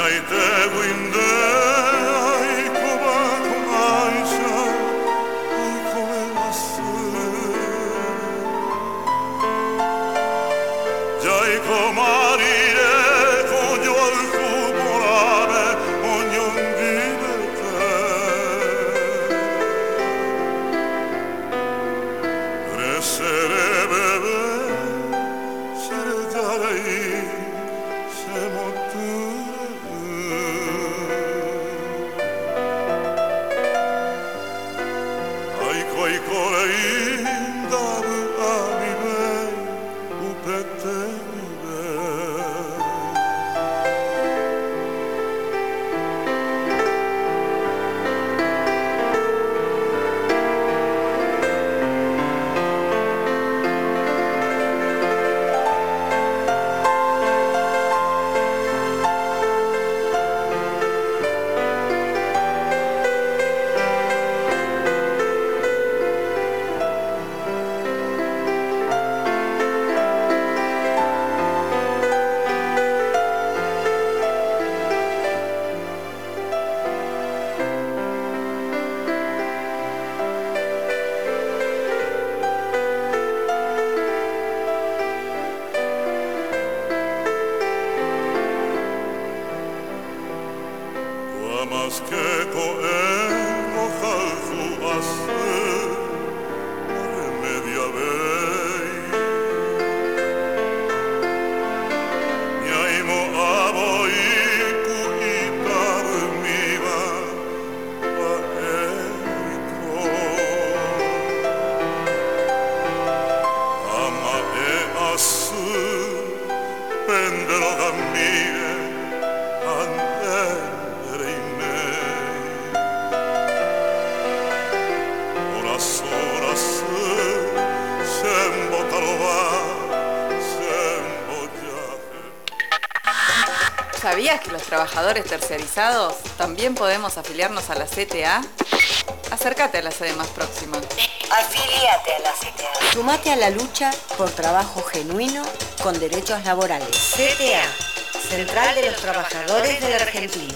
¿Sabías que los trabajadores tercerizados también podemos afiliarnos a la C T A? Acércate a la sede más próxima. Afíliate a la C T A. Sumate a la lucha por trabajo genuino con derechos laborales. C T A, Central de los Trabajadores de la Argentina.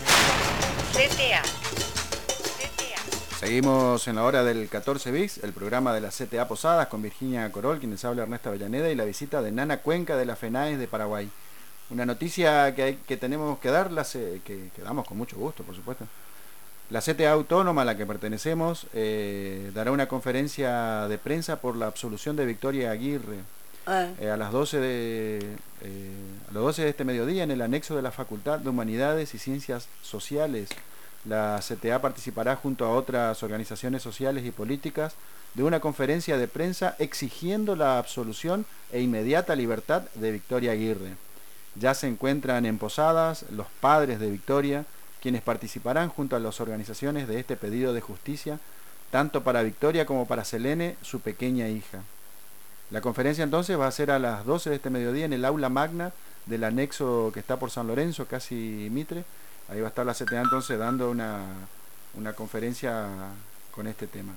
C T A. Seguimos en la hora del catorce bis, el programa de la C T A Posadas con Virginia Corol, quien les habla Ernesto Avellaneda, y la visita de Nana Cuenca de la FENAES de Paraguay. Una noticia que, hay, que tenemos que dar, la, que, que damos con mucho gusto, por supuesto. La C T A Autónoma a la que pertenecemos eh, dará una conferencia de prensa por la absolución de Victoria Aguirre ah. eh, a las doce de eh, a las doce de este mediodía en el anexo de la Facultad de Humanidades y Ciencias Sociales. La C T A participará junto a otras organizaciones sociales y políticas de una conferencia de prensa exigiendo la absolución e inmediata libertad de Victoria Aguirre. Ya se encuentran en Posadas los padres de Victoria, quienes participarán junto a las organizaciones de este pedido de justicia, tanto para Victoria como para Selene, su pequeña hija. La conferencia entonces va a ser a las doce de este mediodía en el aula magna del anexo que está por San Lorenzo, casi Mitre. Ahí va a estar la C T A entonces dando una, una conferencia con este tema.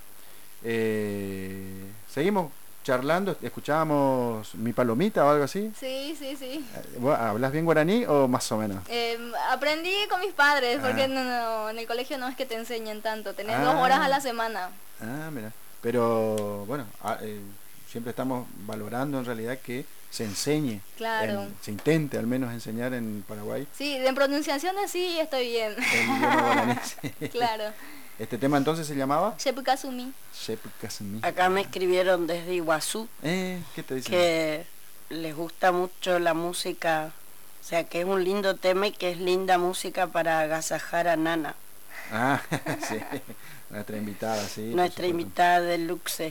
Eh, seguimos charlando, escuchábamos Mi Palomita o algo así. Sí, sí, sí. ¿Hablas bien guaraní o más o menos? Eh, aprendí con mis padres, porque ah. no, no, en el colegio no es que te enseñen tanto, tenés ah. dos horas a la semana. Ah, mira. Pero bueno, eh, siempre estamos valorando en realidad que se enseñe, claro. en, se intente al menos enseñar en Paraguay. Sí, de pronunciaciones sí estoy bien. El idioma guaraní. Sí. Claro. ¿Este tema entonces se llamaba? Shepukasumi. Shepukasumi. Acá me escribieron desde Iguazú. Eh, ¿qué te dicen? Que les gusta mucho la música, o sea, que es un lindo tema y que es linda música para agasajar a Nana. Ah, sí. Nuestra invitada, sí. Nuestra invitada del Luxe.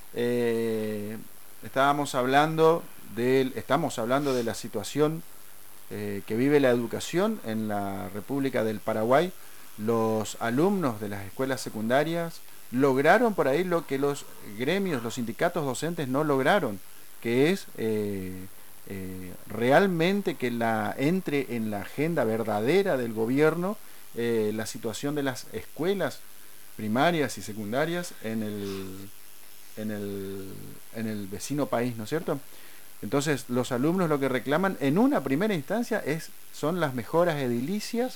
Eh, estábamos hablando de, estamos hablando de la situación eh, que vive la educación en la República del Paraguay. Los alumnos de las escuelas secundarias lograron por ahí lo que los gremios, los sindicatos docentes no lograron, que es eh, eh, realmente que la entre en la agenda verdadera del gobierno eh, la situación de las escuelas primarias y secundarias en el, en el, en el vecino país, ¿no es cierto? Entonces, los alumnos lo que reclaman en una primera instancia es son las mejoras edilicias.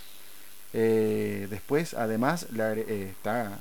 Eh, después, además, la, eh, está,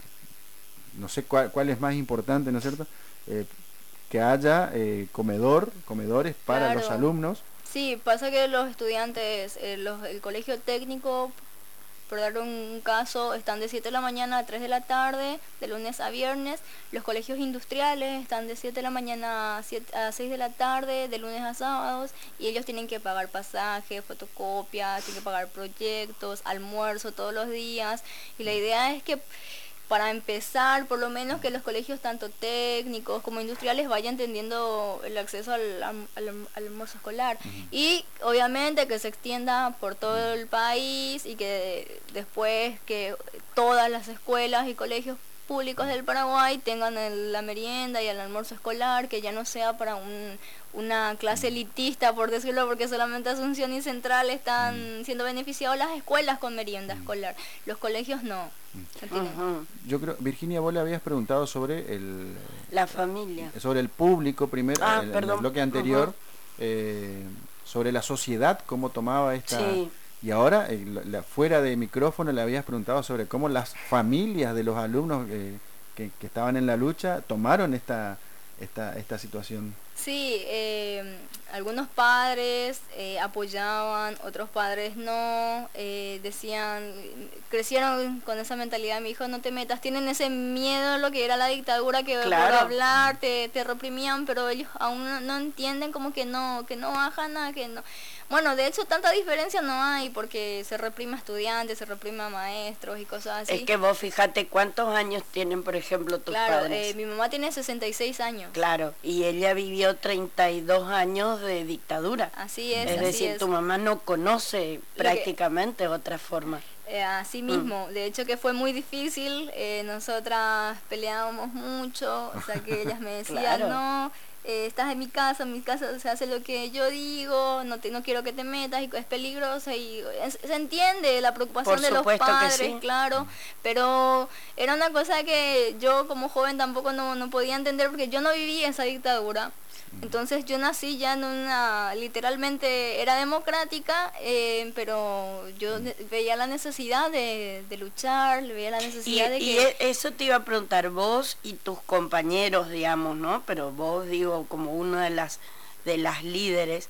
no sé cuál, cuál es más importante, ¿no es cierto? Eh, que haya eh, comedor, comedores para Claro. los alumnos. Sí, pasa que los estudiantes, eh, los, el colegio técnico, por dar un caso, están de siete de la mañana a tres de la tarde, de lunes a viernes. Los colegios industriales están de siete de la mañana a, siete, a seis de la tarde, de lunes a sábados, y ellos tienen que pagar pasaje, fotocopias, tienen que pagar proyectos, almuerzo todos los días. Y la idea es que, para empezar, por lo menos que los colegios tanto técnicos como industriales vayan teniendo el acceso al, al, al almuerzo escolar. Uh-huh. Y obviamente que se extienda por todo el país y que después que todas las escuelas y colegios públicos del Paraguay tengan el, la merienda y el almuerzo escolar, que ya no sea para un, una clase elitista, por decirlo, porque solamente Asunción y Central están siendo beneficiados las escuelas con merienda escolar, los colegios no. Uh-huh. Yo creo, Virginia, vos le habías preguntado sobre el la familia, sobre el público primero, ah, en perdón. el bloque anterior, uh-huh. eh, sobre la sociedad, cómo tomaba esta, sí. Y ahora eh, la, fuera de micrófono le habías preguntado sobre cómo las familias de los alumnos eh, que, que estaban en la lucha tomaron esta esta esta situación. Sí, eh, algunos padres eh, apoyaban, otros padres no, eh, decían, crecieron con esa mentalidad, mi hijo no te metas, tienen ese miedo a lo que era la dictadura, que claro. por hablar te, te reprimían, pero ellos aún no, no entienden, como que no, que no bajan nada, que no. Bueno, de hecho tanta diferencia no hay, porque se reprime a estudiantes, se reprime a maestros y cosas así. Es que vos fíjate cuántos años tienen, por ejemplo, tus claro, padres. Claro, eh, mi mamá tiene sesenta y seis años. Claro, y ella vivió treinta y dos años de dictadura. Así es, Es así decir, es. tu mamá no conoce prácticamente otra forma. Eh, así mismo, mm. de hecho que fue muy difícil, eh, nosotras peleábamos mucho, o sea que ellas me decían, claro. no, eh, estás en mi casa, en mi casa se hace lo que yo digo, no te no quiero que te metas, y es peligroso, y es, se entiende la preocupación Por de los padres, sí. claro, pero era una cosa que yo como joven tampoco no, no podía entender, porque yo no viví esa dictadura. Entonces yo nací ya en una, literalmente era democrática, eh, pero yo veía la necesidad de, de luchar, veía la necesidad y, de y que... Y eso te iba a preguntar, vos y tus compañeros, digamos, ¿no? Pero vos, digo, como una de las, de las líderes,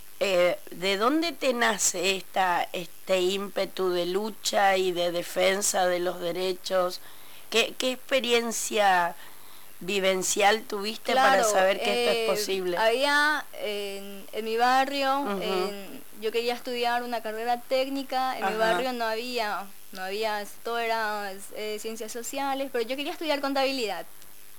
eh, ¿de dónde te nace esta, este ímpetu de lucha y de defensa de los derechos? ¿Qué, qué experiencia vivencial tuviste claro, para saber que eh, esto es posible? Había en, en mi barrio, uh-huh. en, yo quería estudiar una carrera técnica, en Ajá. mi barrio no había, no había, todo era eh, ciencias sociales, pero yo quería estudiar contabilidad.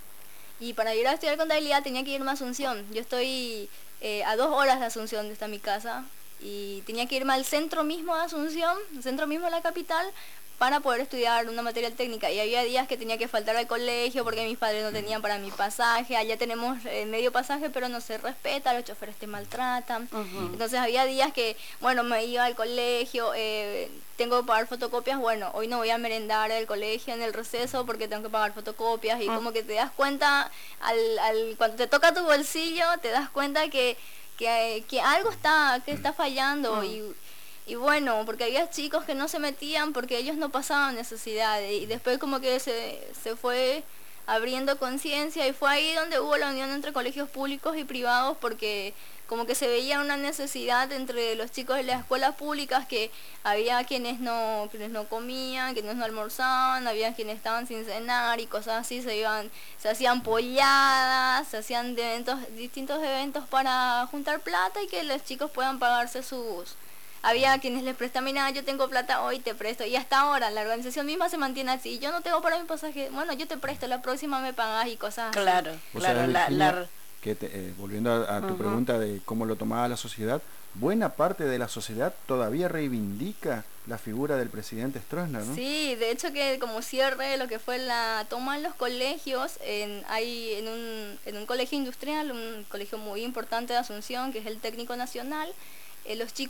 Y para ir a estudiar contabilidad tenía que irme a Asunción. Yo estoy eh, a dos horas de Asunción, donde está mi casa, y tenía que irme al centro mismo de Asunción, el centro mismo de la capital, para poder estudiar una materia técnica, y había días que tenía que faltar al colegio porque mis padres no tenían para mi pasaje. Allá tenemos eh, medio pasaje, pero no se respeta, los choferes te maltratan. Uh-huh. Entonces había días que, bueno, me iba al colegio, eh, tengo que pagar fotocopias, bueno, hoy no voy a merendar al colegio en el receso porque tengo que pagar fotocopias, y uh-huh. como que te das cuenta, al, al cuando te toca tu bolsillo, te das cuenta que, que, que algo está, que está fallando. Uh-huh. y Y bueno, porque había chicos que no se metían porque ellos no pasaban necesidad, y después como que se, se fue abriendo conciencia, y fue ahí donde hubo la unión entre colegios públicos y privados, porque como que se veía una necesidad entre los chicos de las escuelas públicas, que había quienes no quienes no comían, quienes no almorzaban, había quienes estaban sin cenar y cosas así, se iban se hacían polladas, se hacían de eventos, distintos eventos para juntar plata y que los chicos puedan pagarse sus... Había quienes les prestan, mira, yo tengo plata hoy, te presto, y hasta ahora la organización misma se mantiene así. Yo no tengo para mi pasaje, bueno, yo te presto, la próxima me pagas, y cosas así. Claro, claro, sabes, la, Virginia, la... que te, eh, volviendo a, a tu uh-huh. pregunta de cómo lo tomaba la sociedad, buena parte de la sociedad todavía reivindica la figura del presidente Stroessner, ¿no? Sí, de hecho que como cierre lo que fue la toma en los colegios, en, hay en un, en un colegio industrial, un colegio muy importante de Asunción, que es el Técnico Nacional, eh, los chicos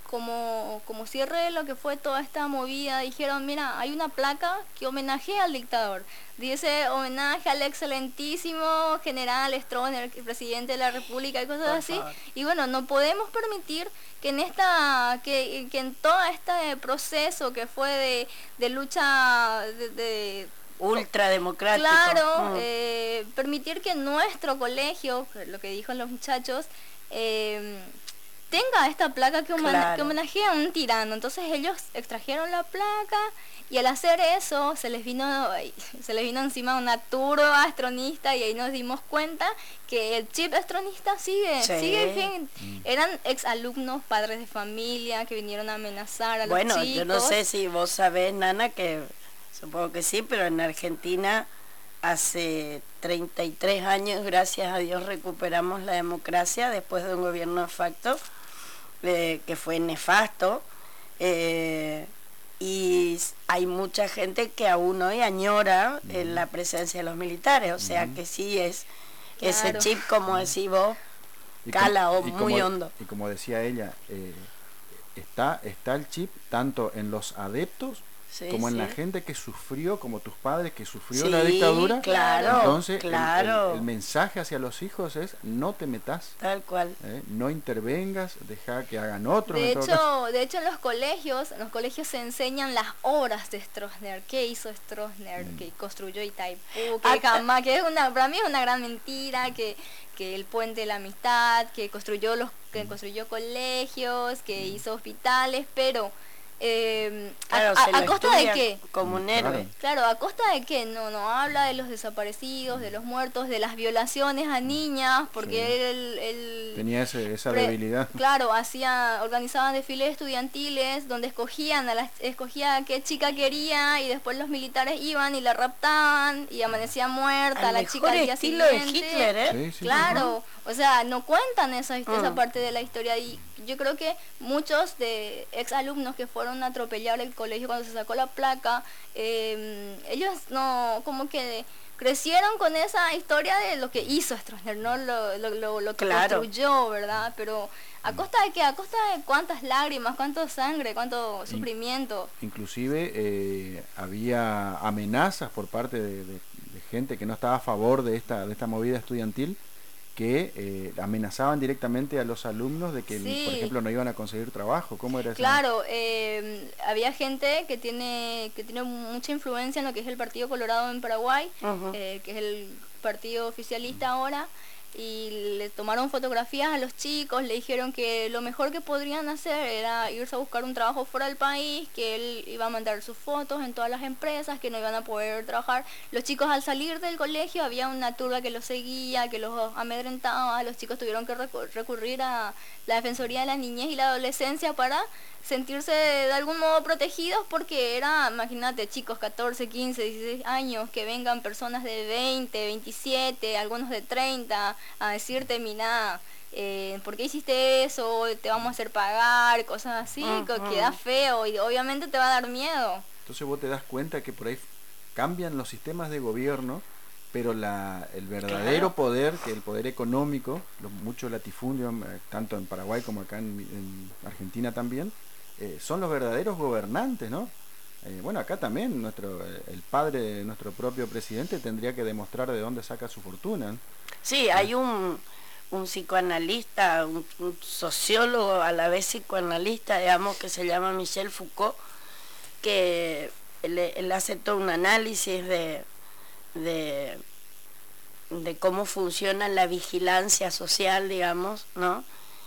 como, como cierre de lo que fue toda esta movida, dijeron, mira, hay una placa que homenajea al dictador. Dice homenaje al excelentísimo general Stroessner, el presidente de la República y cosas así. Y bueno, no podemos permitir que en esta, que, que en todo este proceso que fue de, de lucha de, de ultrademocrático, claro, mm. eh, permitir que nuestro colegio, lo que dijo los muchachos, eh, tenga esta placa que, homane claro. que homenajea a un tirano. Entonces ellos extrajeron la placa y al hacer eso se les vino se les vino encima una turba astronista y ahí nos dimos cuenta que el chip astronista sigue, sí. sigue bien. Mm. Eran exalumnos, padres de familia que vinieron a amenazar a bueno, los chicos. Bueno, yo no sé si vos sabés, Nana, que supongo que sí, pero en Argentina hace treinta y tres años, gracias a Dios, recuperamos la democracia después de un gobierno de facto eh, que fue nefasto, eh, y hay mucha gente que aún hoy añora eh, la presencia de los militares, o sea que sí es claro. Ese chip, como decís vos, cala o muy como, hondo. Y como decía ella, eh, está, está el chip tanto en los adeptos sí, como en sí. la gente que sufrió, como tus padres, que sufrió sí, la dictadura. Claro, entonces claro. El, el, el mensaje hacia los hijos es no te metas, tal cual, eh, no intervengas, deja que hagan otros. De hecho, de hecho en los colegios, en los colegios se enseñan las obras de Stroessner, qué hizo Stroessner, mm. que construyó Itaipú, que jamás, que es una, para mí es una gran mentira, que que el puente de la amistad, que construyó los, que construyó colegios, que mm. hizo hospitales, pero Eh, claro, a, a, a costa de qué, como un héroe, claro, a costa de qué, no, no habla de los desaparecidos, de los muertos, de las violaciones a niñas, porque sí. él, él tenía ese, esa pre, debilidad, claro, hacía, organizaban desfiles estudiantiles donde escogían a la, escogía a qué chica quería y después los militares iban y la raptaban y amanecía muerta, al la chica al día estilo siguiente. de Hitler, ¿eh? Sí, sí, claro, uh-huh. o sea, no cuentan esa, esa uh-huh. parte de la historia y yo creo que muchos de ex alumnos que fueron a atropellar el colegio cuando se sacó la placa, eh, ellos no, como que crecieron con esa historia de lo que hizo Stroessner, no lo, lo, lo, lo que claro. construyó, ¿verdad? Pero a costa de qué, a costa de cuántas lágrimas, cuánto sangre, cuánto In, sufrimiento. Inclusive eh, había amenazas por parte de, de, de gente que no estaba a favor de esta, de esta movida estudiantil, que eh, amenazaban directamente a los alumnos de que, sí. por ejemplo, no iban a conseguir trabajo. ¿Cómo era eso? Claro, eh, había gente que tiene que tiene mucha influencia en lo que es el Partido Colorado en Paraguay, uh-huh. eh, que es el partido oficialista uh-huh. ahora, y le tomaron fotografías a los chicos, le dijeron que lo mejor que podrían hacer era irse a buscar un trabajo fuera del país, que él iba a mandar sus fotos en todas las empresas, que no iban a poder trabajar. Los chicos al salir del colegio había una turba que los seguía, que los amedrentaba, los chicos tuvieron que recurrir a la Defensoría de la Niñez y la Adolescencia para sentirse de algún modo protegidos, porque era, imagínate, chicos catorce, quince, dieciséis años, que vengan personas de veinte, veintisiete, algunos de treinta, a decirte, mira, eh, ¿por qué hiciste eso? Te vamos a hacer pagar, cosas así, uh-huh. que da feo y obviamente te va a dar miedo. Entonces vos te das cuenta que por ahí cambian los sistemas de gobierno, pero la, el verdadero claro. poder, que el poder económico, los muchos latifundios, tanto en Paraguay como acá en, en Argentina también, eh, son los verdaderos gobernantes, ¿no? Eh, bueno, acá también nuestro el padre de nuestro propio presidente tendría que demostrar de dónde saca su fortuna, ¿no? Sí, hay un, un psicoanalista, un, un sociólogo a la vez psicoanalista, digamos, que se llama Michel Foucault, que él, él hace todo un análisis de, de, de cómo funciona la vigilancia social, digamos, ¿no?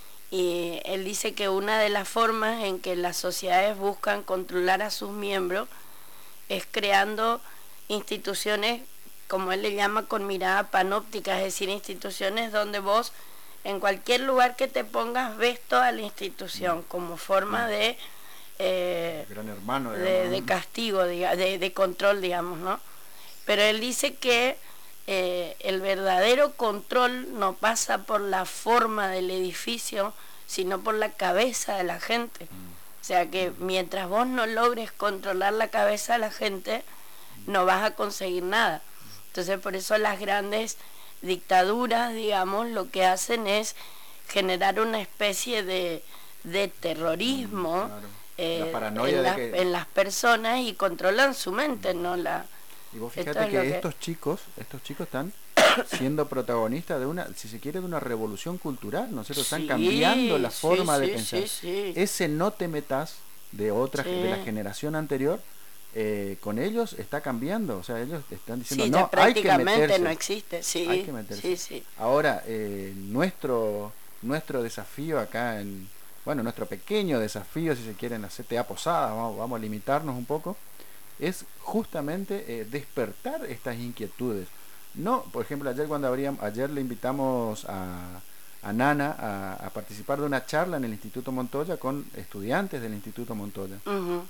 Y él dice que una de las formas en que las sociedades buscan controlar a sus miembros es creando instituciones, como él le llama, con mirada panóptica, es decir, instituciones donde vos en cualquier lugar que te pongas ves toda la institución como forma de eh, gran hermano, de, de castigo, de, de control, digamos, ¿no? Pero él dice que eh, el verdadero control no pasa por la forma del edificio, sino por la cabeza de la gente. O sea que mientras vos no logres controlar la cabeza de la gente, no vas a conseguir nada. Entonces por eso las grandes dictaduras, digamos, lo que hacen es generar una especie de, de terrorismo, Claro. eh, La paranoia en, de las, que- en las personas y controlan su mente, no la... Y vos Esto fíjate es que, lo que- estos chicos, estos chicos están siendo protagonistas de una, si se quiere, de una revolución cultural, ¿no es cierto? Están Sí, cambiando la sí, forma de sí, pensar. sí, sí. Ese no te metas de otra, Sí. de la generación anterior, eh, con ellos está cambiando, o sea, ellos están diciendo, Sí, no, ya hay que prácticamente meterse. no existe, sí, Hay que meterse. sí, sí. Ahora, eh, nuestro nuestro desafío acá en, bueno, nuestro pequeño desafío, si se quiere, en la C T A Posadas, vamos, vamos a limitarnos un poco, es justamente eh, despertar estas inquietudes. No, por ejemplo, ayer cuando abríamos, ayer le invitamos a, a Nana a, a participar de una charla en el Instituto Montoya con estudiantes del Instituto Montoya. Ujú.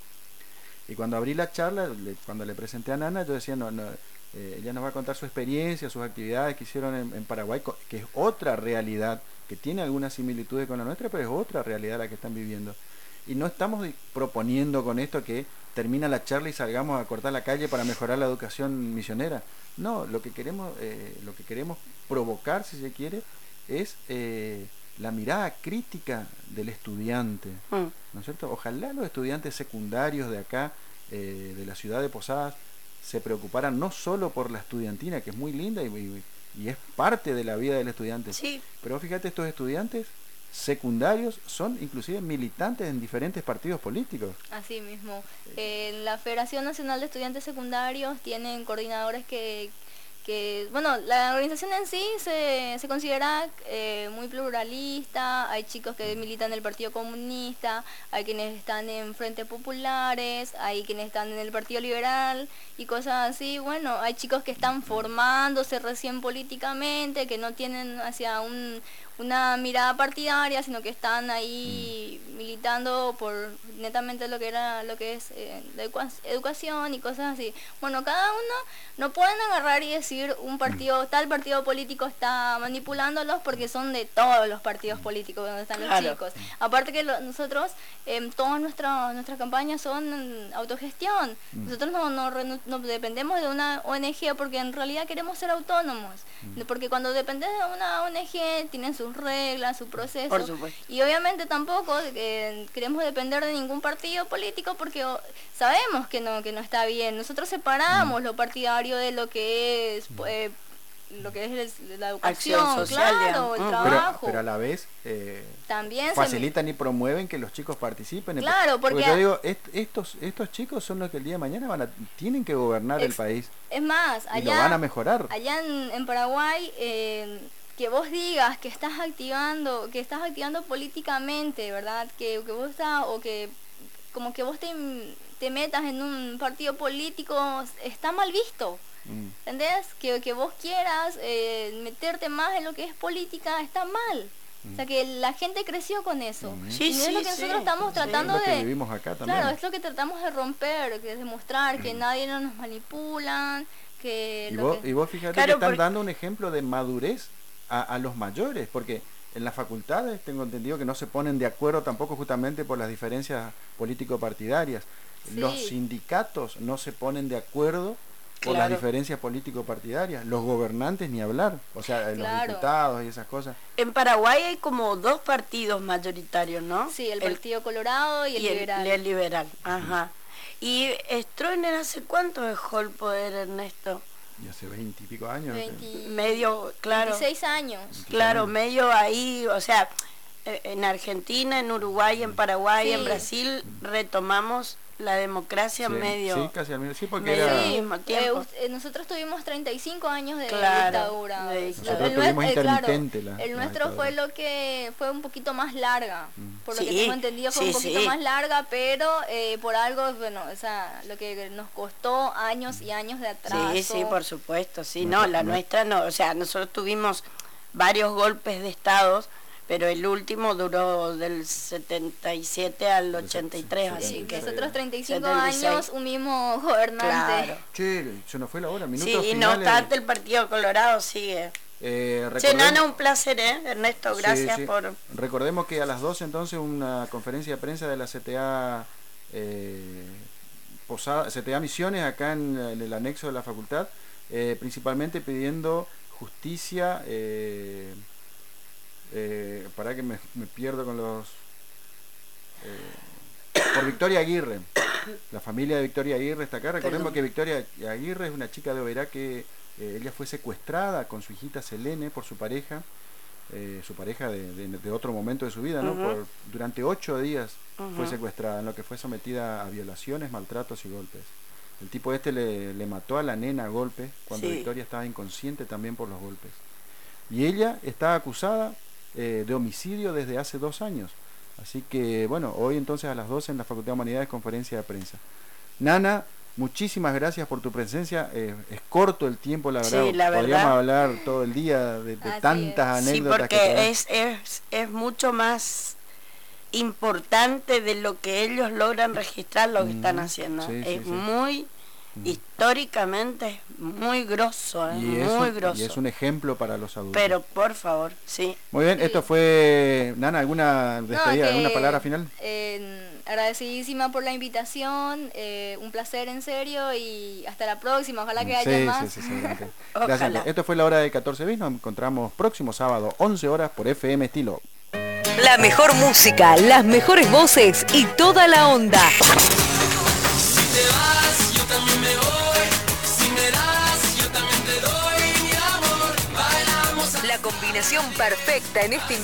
Y cuando abrí la charla, le- cuando le presenté a Nana, yo decía, no, no, eh, ella nos va a contar su experiencia, sus actividades que hicieron en, en Paraguay, co- que es otra realidad, que tiene algunas similitudes con la nuestra, pero es otra realidad la que están viviendo. Y no estamos di- proponiendo con esto que termina la charla y salgamos a cortar la calle para mejorar la educación misionera. No, lo que queremos, eh, lo que queremos provocar, si se quiere, es eh, la mirada crítica del estudiante. Mm. ¿No es cierto? Ojalá los estudiantes secundarios de acá, eh, de la ciudad de Posadas, se preocuparan no solo por la estudiantina, que es muy linda y, y- y es parte de la vida del estudiante, Sí, pero fíjate, estos estudiantes secundarios son inclusive militantes en diferentes partidos políticos. Así mismo. En la Federación Nacional de Estudiantes Secundarios tienen coordinadores que, que bueno, la organización en sí se, se considera eh, muy pluralista. Hay chicos que militan en el Partido Comunista, hay quienes están en Frentes Populares, hay quienes están en el Partido Liberal y cosas así. Bueno, hay chicos que están formándose recién políticamente, que no tienen hacia un una mirada partidaria, sino que están ahí militando por netamente lo que era lo que es eh, la educa- educación y cosas así. Bueno, cada uno no pueden agarrar y decir un partido, tal partido político está manipulándolos, porque son de todos los partidos políticos donde están Claro. los chicos. Aparte que lo- nosotros, eh, todas nuestras nuestras campañas son autogestión. Nosotros no, no, renu- no dependemos de una O N G, porque en realidad queremos ser autónomos. Porque cuando dependes de una O N G, tienen sus reglas, su proceso. Por supuesto. Y obviamente tampoco eh, queremos depender de ningún partido político, porque o, sabemos que no que no está bien. Nosotros separamos lo partidario de lo que es eh, lo que es el- la educación, Acción social, claro, digamos. el Mm. Pero, trabajo. pero a la vez eh, También se- facilitan y promueven que los chicos participen. Claro, porque- yo digo, est- estos estos chicos son los que el día de mañana van a, tienen que gobernar el Ex- país Es más, y lo allá van a mejorar. allá en, en Paraguay, eh, que vos digas que estás activando, que estás activando políticamente, ¿verdad? Que, que vos estás, o que como que vos te, te metas en un partido político, está mal visto. Mm. ¿Entendés? Que, que vos quieras eh, meterte más en lo que es política, está mal. O sea, que la gente creció con eso. Mm. Sí, y es sí, lo que sí, nosotros estamos sí. tratando lo que de... vivimos acá también. Claro, es lo que tratamos de romper, que es demostrar que nadie no nos manipulan, que... Y lo vos, que- y vos fíjate Claro, que están porque- dando un ejemplo de madurez a, a los mayores, porque en las facultades tengo entendido que no se ponen de acuerdo tampoco justamente por las diferencias político-partidarias. Los Sí. sindicatos no se ponen de acuerdo por las Claro. diferencias político-partidarias. Los gobernantes ni hablar, o sea, los Claro. diputados y esas cosas. En Paraguay hay como dos partidos mayoritarios, ¿no? Sí, el Partido Colorado y el y el- Liberal. y el liberal, ajá. ¿Y Stroessner hace cuánto dejó el poder, Ernesto? Y hace veinte y pico años. no sé. veinte Medio, claro. veintiséis años. Claro, medio ahí, o sea, eh, en Argentina, en Uruguay, en Paraguay, Sí. en Brasil retomamos la democracia Sí, medio. sí, casi al mismo. Sí, porque medio era... al mismo Eh, tiempo. us- eh, nosotros tuvimos treinta y cinco años de Claro, dictadura. de El dictadura. Nosotros nue- tuvimos eh, claro, intermitente la- el la nuestro dictadura. fue lo que fue un poquito más larga. Por lo que Sí, tengo entendido fue sí, un poquito sí. más larga, pero eh, por algo, bueno, o sea, lo que nos costó años y años de atraso. Sí, sí, por supuesto, sí, Nuestra- no, la no- nuestra no, o sea, nosotros tuvimos varios golpes de estados, pero el último duró del setenta y siete al ochenta y tres, Sí, así Sí, que... nosotros treinta y cinco setenta y seis. años, un mismo gobernante. Claro. Che, se nos fue la hora, Sí, minutos y no finales. obstante el Partido Colorado sigue. Eh, Che, recordemos- Nana, un placer, ¿eh? Ernesto, Sí, gracias sí. por... Recordemos que a las doce entonces una conferencia de prensa de la C T A eh, Posada, C T A Misiones acá en, en el anexo de la facultad, eh, principalmente pidiendo justicia, eh, eh, para que me, me pierdo con los eh, por Victoria Aguirre. La familia de Victoria Aguirre está acá. Recordemos Perdón. que Victoria Aguirre es una chica de Oberá que eh, ella fue secuestrada con su hijita Selene por su pareja, eh, su pareja de, de, de otro momento de su vida, ¿no? Uh-huh. Por, durante ocho días uh-huh. fue secuestrada, en lo que fue sometida a violaciones, maltratos y golpes. El tipo este le, le mató a la nena a golpes cuando sí. Victoria estaba inconsciente también por los golpes. Y ella está acusada eh, de homicidio desde hace dos años. Así que, bueno, hoy entonces a las doce en la Facultad de Humanidades, conferencia de prensa. Nana, muchísimas gracias por tu presencia. Eh, es corto el tiempo, la verdad. Sí, la verdad. Podríamos hablar todo el día de, de tantas es. anécdotas. Sí, porque que es, es, es mucho más importante de lo que ellos logran registrar lo que mm, están haciendo. Sí, es sí, muy... Sí. históricamente es muy grosso, ¿eh? y muy un, grosso. Y es un ejemplo para los adultos. Pero por favor, sí. Muy bien, esto fue, Nana, ¿alguna despedida, no, alguna palabra final? Eh, agradecidísima por la invitación, eh, un placer en serio y hasta la próxima, ojalá que sí, haya más. Sí, sí, sí, gracias. Esto fue la hora de catorce bis, nos encontramos próximo sábado, once horas por F M Estilo. La mejor música, las mejores voces y toda la onda. La combinación perfecta en este